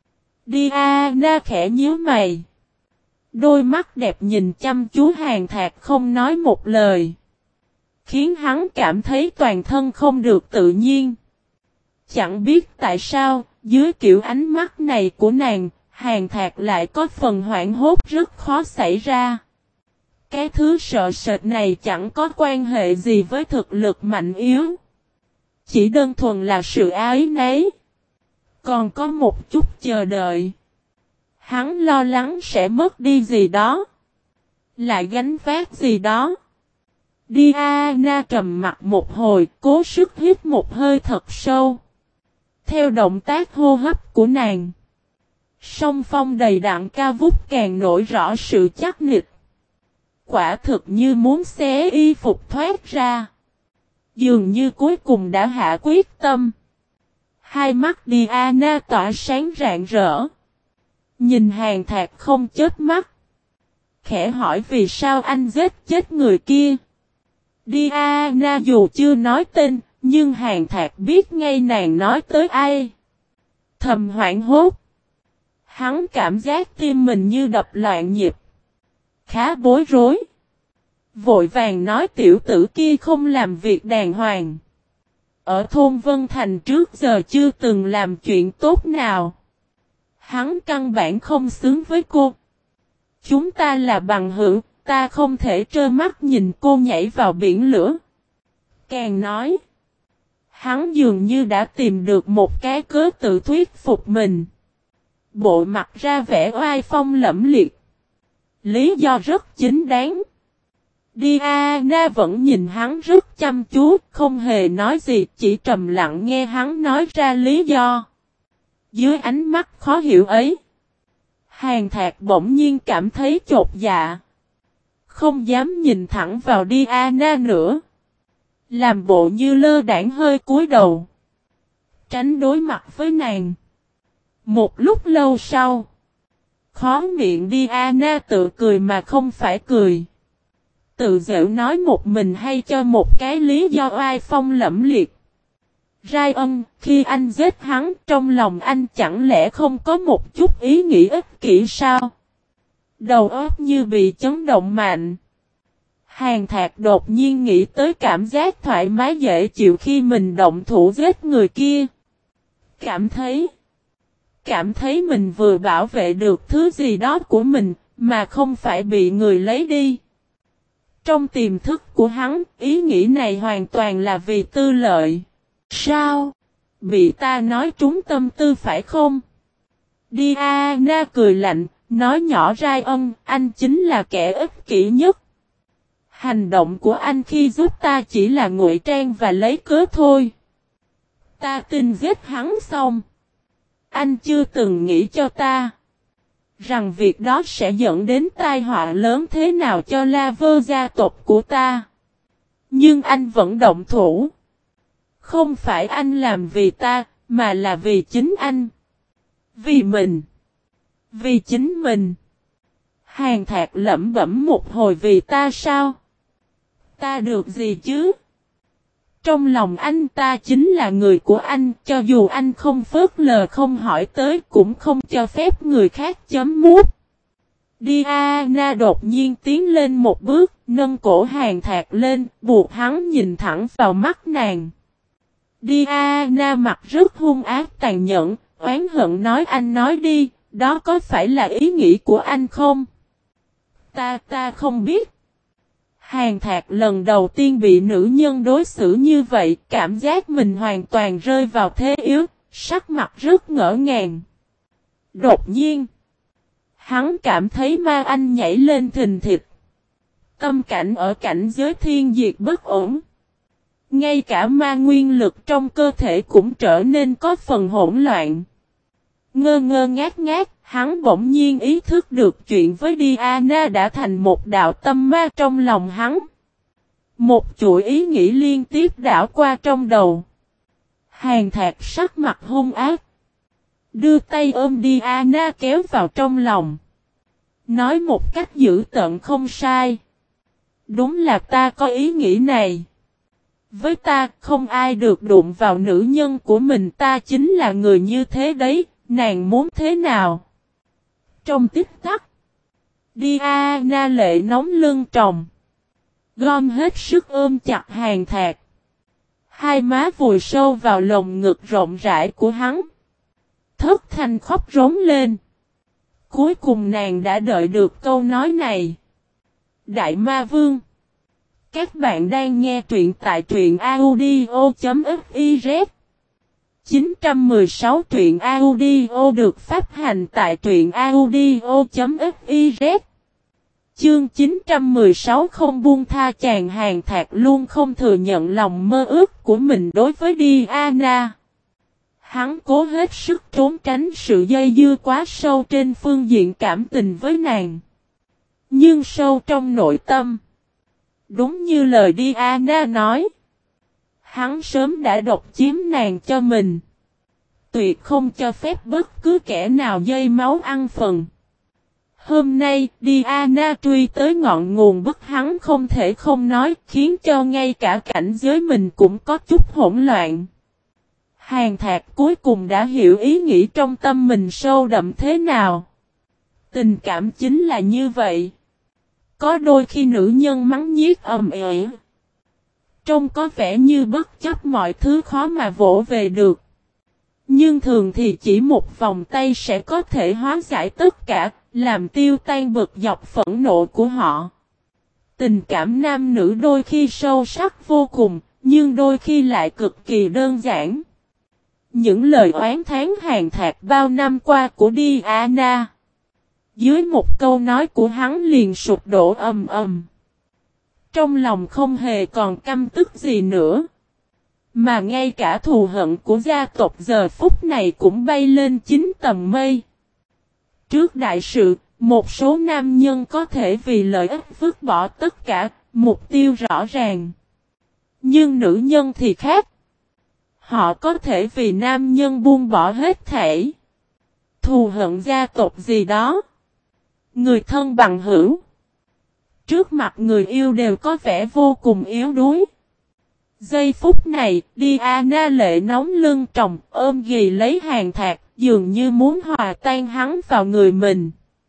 Diana khẽ nhíu mày. Đôi mắt đẹp nhìn chăm chú Hàn Thạc không nói một lời. Khiến hắn cảm thấy toàn thân không được tự nhiên. Chẳng biết tại sao, dưới kiểu ánh mắt này của nàng, Hàn Thạc lại có phần hoảng hốt rất khó xảy ra. Cái thứ sợ sệt này chẳng có quan hệ gì với thực lực mạnh yếu. Chỉ đơn thuần là sự ái nấy. Còn có một chút chờ đợi. Hắn lo lắng sẽ mất đi gì đó. Lại gánh vác gì đó. Diana trầm mặt một hồi, cố sức hít một hơi thật sâu. Theo động tác hô hấp của nàng, song phong đầy đặn cao vút càng nổi rõ sự chắc nịch. Quả thực như muốn xé y phục thoát ra. Dường như cuối cùng đã hạ quyết tâm. Hai mắt Diana tỏa sáng rạng rỡ. Nhìn Hàn Thạc không chớp mắt. Khẽ hỏi vì sao anh giết chết người kia. Diana dù chưa nói tên, nhưng Hàn Thạc biết ngay nàng nói tới ai. Thầm hoảng hốt. Hắn cảm giác tim mình như đập loạn nhịp. Khá bối rối. Vội vàng nói tiểu tử kia không làm việc đàng hoàng. Ở thôn Vân Thành trước giờ chưa từng làm chuyện tốt nào. Hắn căn bản không xứng với cô. Chúng ta là bằng hữu, ta không thể trơ mắt nhìn cô nhảy vào biển lửa. Càng nói, hắn dường như đã tìm được một cái cớ tự thuyết phục mình. Bộ mặt ra vẻ oai phong lẫm liệt. Lý do rất chính đáng. Diana vẫn nhìn hắn rất chăm chú, không hề nói gì, chỉ trầm lặng nghe hắn nói ra lý do. Dưới ánh mắt khó hiểu ấy, Hàn Thạc bỗng nhiên cảm thấy chột dạ. Không dám nhìn thẳng vào Diana nữa. Làm bộ như lơ đãng hơi cúi đầu. Tránh đối mặt với nàng. Một lúc lâu sau, khó miệng Diana tự cười mà không phải cười. Tự giễu nói một mình hay cho một cái lý do oai phong lẫm liệt. Ryan, khi anh giết hắn, trong lòng anh chẳng lẽ không có một chút ý nghĩ ích kỷ sao? Đầu óc như bị chấn động mạnh. Hàn Thạc đột nhiên nghĩ tới cảm giác thoải mái dễ chịu khi mình động thủ giết người kia. Cảm thấy mình vừa bảo vệ được thứ gì đó của mình, mà không phải bị người lấy đi. Trong tiềm thức của hắn, ý nghĩ này hoàn toàn là vì tư lợi. Sao? Bị ta nói trúng tâm tư phải không? Diana cười lạnh, nói nhỏ Ryan, anh chính là kẻ ích kỷ nhất. Hành động của anh khi giúp ta chỉ là ngụy trang và lấy cớ thôi. Ta tin giết hắn xong. Anh chưa từng nghĩ cho ta rằng việc đó sẽ dẫn đến tai họa lớn thế nào cho Laver gia tộc của ta. Nhưng anh vẫn động thủ. Không phải anh làm vì ta, mà là vì chính anh. Vì mình. Vì chính mình. Hàn Thạc lẩm bẩm một hồi, vì ta sao? Ta được gì chứ? Trong lòng anh ta chính là người của anh, cho dù anh không phớt lờ không hỏi tới cũng không cho phép người khác chấm mút. Diana đột nhiên tiến lên một bước, nâng cổ Hàn Thạc lên, buộc hắn nhìn thẳng vào mắt nàng. Diana mặt rất hung ác tàn nhẫn, oán hận nói, anh nói đi, đó có phải là ý nghĩ của anh không? Ta không biết. Hàn Thạc lần đầu tiên bị nữ nhân đối xử như vậy, cảm giác mình hoàn toàn rơi vào thế yếu, sắc mặt rất ngỡ ngàng. Đột nhiên, hắn cảm thấy ma anh nhảy lên thình thịch. Tâm cảnh ở cảnh giới thiên diệt bất ổn. Ngay cả ma nguyên lực trong cơ thể cũng trở nên có phần hỗn loạn. Ngơ ngơ ngác ngác, hắn bỗng nhiên ý thức được chuyện với Diana đã thành một đạo tâm ma trong lòng hắn. Một chuỗi ý nghĩ liên tiếp đảo qua trong đầu. Hàn Thạc sắc mặt hung ác. Đưa tay ôm Diana kéo vào trong lòng. Nói một cách dữ tợn, không sai. Đúng là ta có ý nghĩ này. Với ta không ai được đụng vào nữ nhân của mình, ta chính là người như thế đấy, nàng muốn thế nào? Trong tích tắc, Diana lệ nóng lưng tròng. Gom hết sức ôm chặt Hàn Thạc. Hai má vùi sâu vào lồng ngực rộng rãi của hắn. Thất thanh khóc rống lên. Cuối cùng nàng đã đợi được câu nói này. Đại Ma Vương. Các bạn đang nghe truyện tại truyện audio.fiz. 916 truyện audio được phát hành tại truyện audio.fiz. Chương 916 không buông tha chàng. Hàn Thạc luôn không thừa nhận lòng mơ ước của mình đối với Diana. Hắn cố hết sức trốn tránh sự dây dưa quá sâu trên phương diện cảm tình với nàng. Nhưng sâu trong nội tâm, đúng như lời Diana nói, hắn sớm đã độc chiếm nàng cho mình. Tuyệt không cho phép bất cứ kẻ nào dây máu ăn phần. Hôm nay, Diana truy tới ngọn nguồn bức hắn không thể không nói, khiến cho ngay cả cảnh giới mình cũng có chút hỗn loạn. Hàn Thạc cuối cùng đã hiểu ý nghĩ trong tâm mình sâu đậm thế nào. Tình cảm chính là như vậy. Có đôi khi nữ nhân mắng nhiếc ầm ĩ, trông có vẻ như bất chấp mọi thứ khó mà vỗ về được. Nhưng thường thì chỉ một vòng tay sẽ có thể hóa giải tất cả, làm tiêu tan bực dọc phẫn nộ của họ. Tình cảm nam nữ đôi khi sâu sắc vô cùng, nhưng đôi khi lại cực kỳ đơn giản. Những lời oán thán Hàn Thạc bao năm qua của Diana, dưới một câu nói của hắn liền sụp đổ ầm ầm. Trong lòng không hề còn căm tức gì nữa. Mà ngay cả thù hận của gia tộc giờ phút này cũng bay lên 9 tầng mây. Trước đại sự, một số nam nhân có thể vì lợi ích vứt bỏ tất cả, mục tiêu rõ ràng. Nhưng nữ nhân thì khác. Họ có thể vì nam nhân buông bỏ hết thảy. Thù hận gia tộc gì đó. Người thân bằng hữu. Trước mặt người yêu đều có vẻ vô cùng yếu đuối. Giây phút này, Diana lệ nóng lưng tròng, ôm ghì lấy Hàn Thạc, dường như muốn hòa tan hắn vào người mình.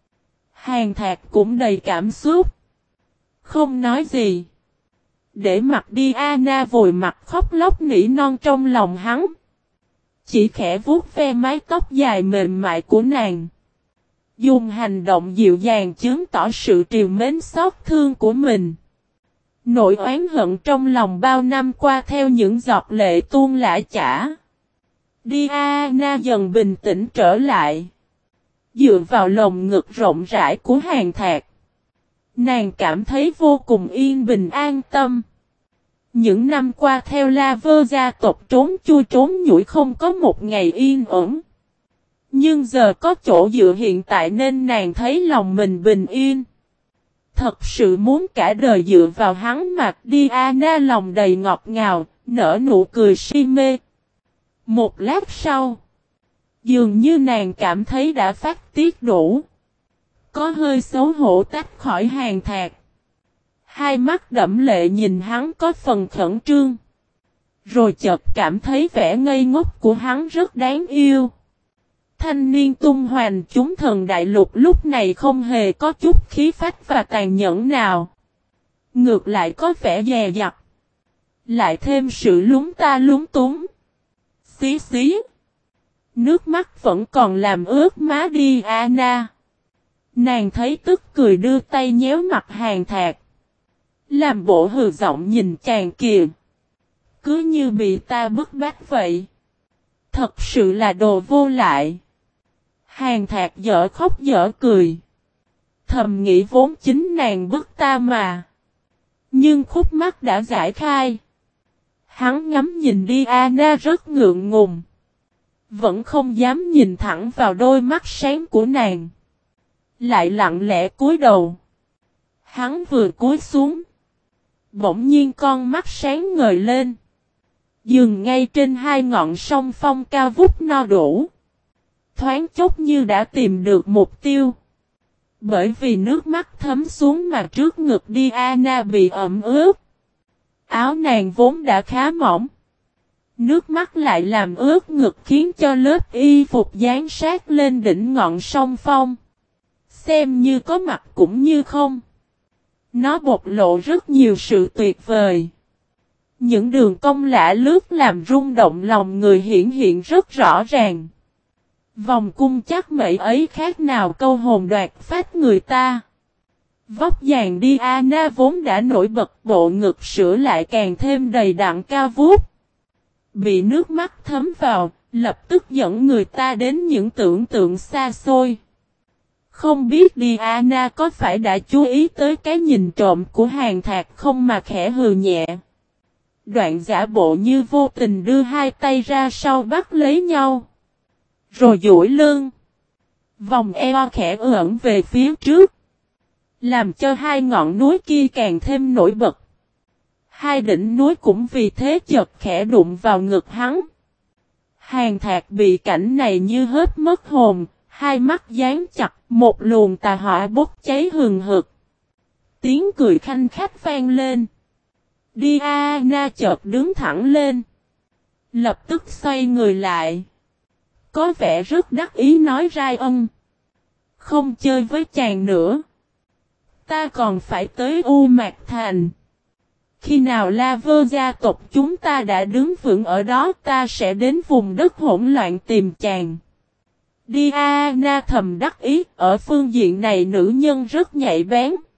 Hàn Thạc cũng đầy cảm xúc. Không nói gì. Để mặc Diana vùi mặt khóc lóc nỉ non trong lòng hắn. Chỉ khẽ vuốt ve mái tóc dài mềm mại của nàng. Dùng hành động dịu dàng chứng tỏ sự trìu mến xót thương của mình. Nỗi oán hận trong lòng bao năm qua theo những giọt lệ tuôn lã chả. Diana dần bình tĩnh trở lại. Dựa vào lồng ngực rộng rãi của Hàn Thạc, nàng cảm thấy vô cùng yên bình an tâm. Những năm qua theo La Vơ gia tộc trốn chui trốn nhủi không có một ngày yên ổn. Nhưng giờ có chỗ dựa hiện tại nên nàng thấy lòng mình bình yên. Thật sự muốn cả đời dựa vào hắn mà. Diana lòng đầy ngọt ngào, nở nụ cười si mê. Một lát sau, Dường như nàng cảm thấy đã phát tiết đủ. Có hơi xấu hổ tách khỏi Hàn Thạc. Hai mắt đẫm lệ nhìn hắn có phần khẩn trương. Rồi chợt cảm thấy vẻ ngây ngốc của hắn rất đáng yêu. Thanh niên tung hoành chúng thần đại lục lúc này không hề có chút khí phách và tàn nhẫn nào. Ngược lại có vẻ dè dặt. Lại thêm sự lúng ta lúng túng. Xí xí. Nước mắt vẫn còn làm ướt má Diana. Nàng thấy tức cười đưa tay nhéo mặt Hàn Thạc. Làm bộ hừ giọng nhìn chàng kìa. Cứ như bị ta bức bách vậy. Thật sự là đồ vô lại. Hàn Thạc dở khóc dở cười. Thầm nghĩ vốn chính nàng bức ta mà. Nhưng khúc mắt đã giải khai. Hắn ngắm nhìn Diana rất ngượng ngùng. Vẫn không dám nhìn thẳng vào đôi mắt sáng của nàng. Lại lặng lẽ cúi đầu. Hắn vừa cúi xuống. Bỗng nhiên con mắt sáng ngời lên. Dừng ngay trên hai ngọn song phong cao vút no đủ. Thoáng chốc như đã tìm được mục tiêu. Bởi vì nước mắt thấm xuống mà trước ngực Diana bị ẩm ướt. Áo nàng vốn đã khá mỏng. Nước mắt lại làm ướt ngực khiến cho lớp y phục dán sát lên đỉnh ngọn song phong. Xem như có mặt cũng như không. Nó bộc lộ rất nhiều sự tuyệt vời. Những đường cong lạ lướt làm rung động lòng người hiển hiện rất rõ ràng. Vòng cung chắc mẩy ấy khác nào câu hồn đoạt phách người ta. Vóc dáng Diana vốn đã nổi bật, bộ ngực sữa lại càng thêm đầy đặn cao vút. Bị nước mắt thấm vào, lập tức dẫn người ta đến những tưởng tượng xa xôi. Không biết Diana có phải đã chú ý tới cái nhìn trộm của Hàn Thạc không mà khẽ hừ nhẹ. Đoạn giả bộ như vô tình đưa hai tay ra sau bắt lấy nhau. Rồi duỗi lưng. Vòng eo khẽ ưỡn về phía trước. Làm cho hai ngọn núi kia càng thêm nổi bật. Hai đỉnh núi cũng vì thế chợt khẽ đụng vào ngực hắn. Hàn Thạc bị cảnh này như hết mất hồn, hai mắt dán chặt, một luồng tà hỏa bốc cháy hừng hực. Tiếng cười khanh khách vang lên. Diana chợt đứng thẳng lên. Lập tức xoay người lại. Có vẻ rất đắc ý nói Ryan. Không chơi với chàng nữa. Ta còn phải tới U Mạc Thành. Khi nào La Vơ gia tộc chúng ta đã đứng vững ở đó ta sẽ đến vùng đất hỗn loạn tìm chàng. Diana thầm đắc ý, ở phương diện này nữ nhân rất nhạy bén.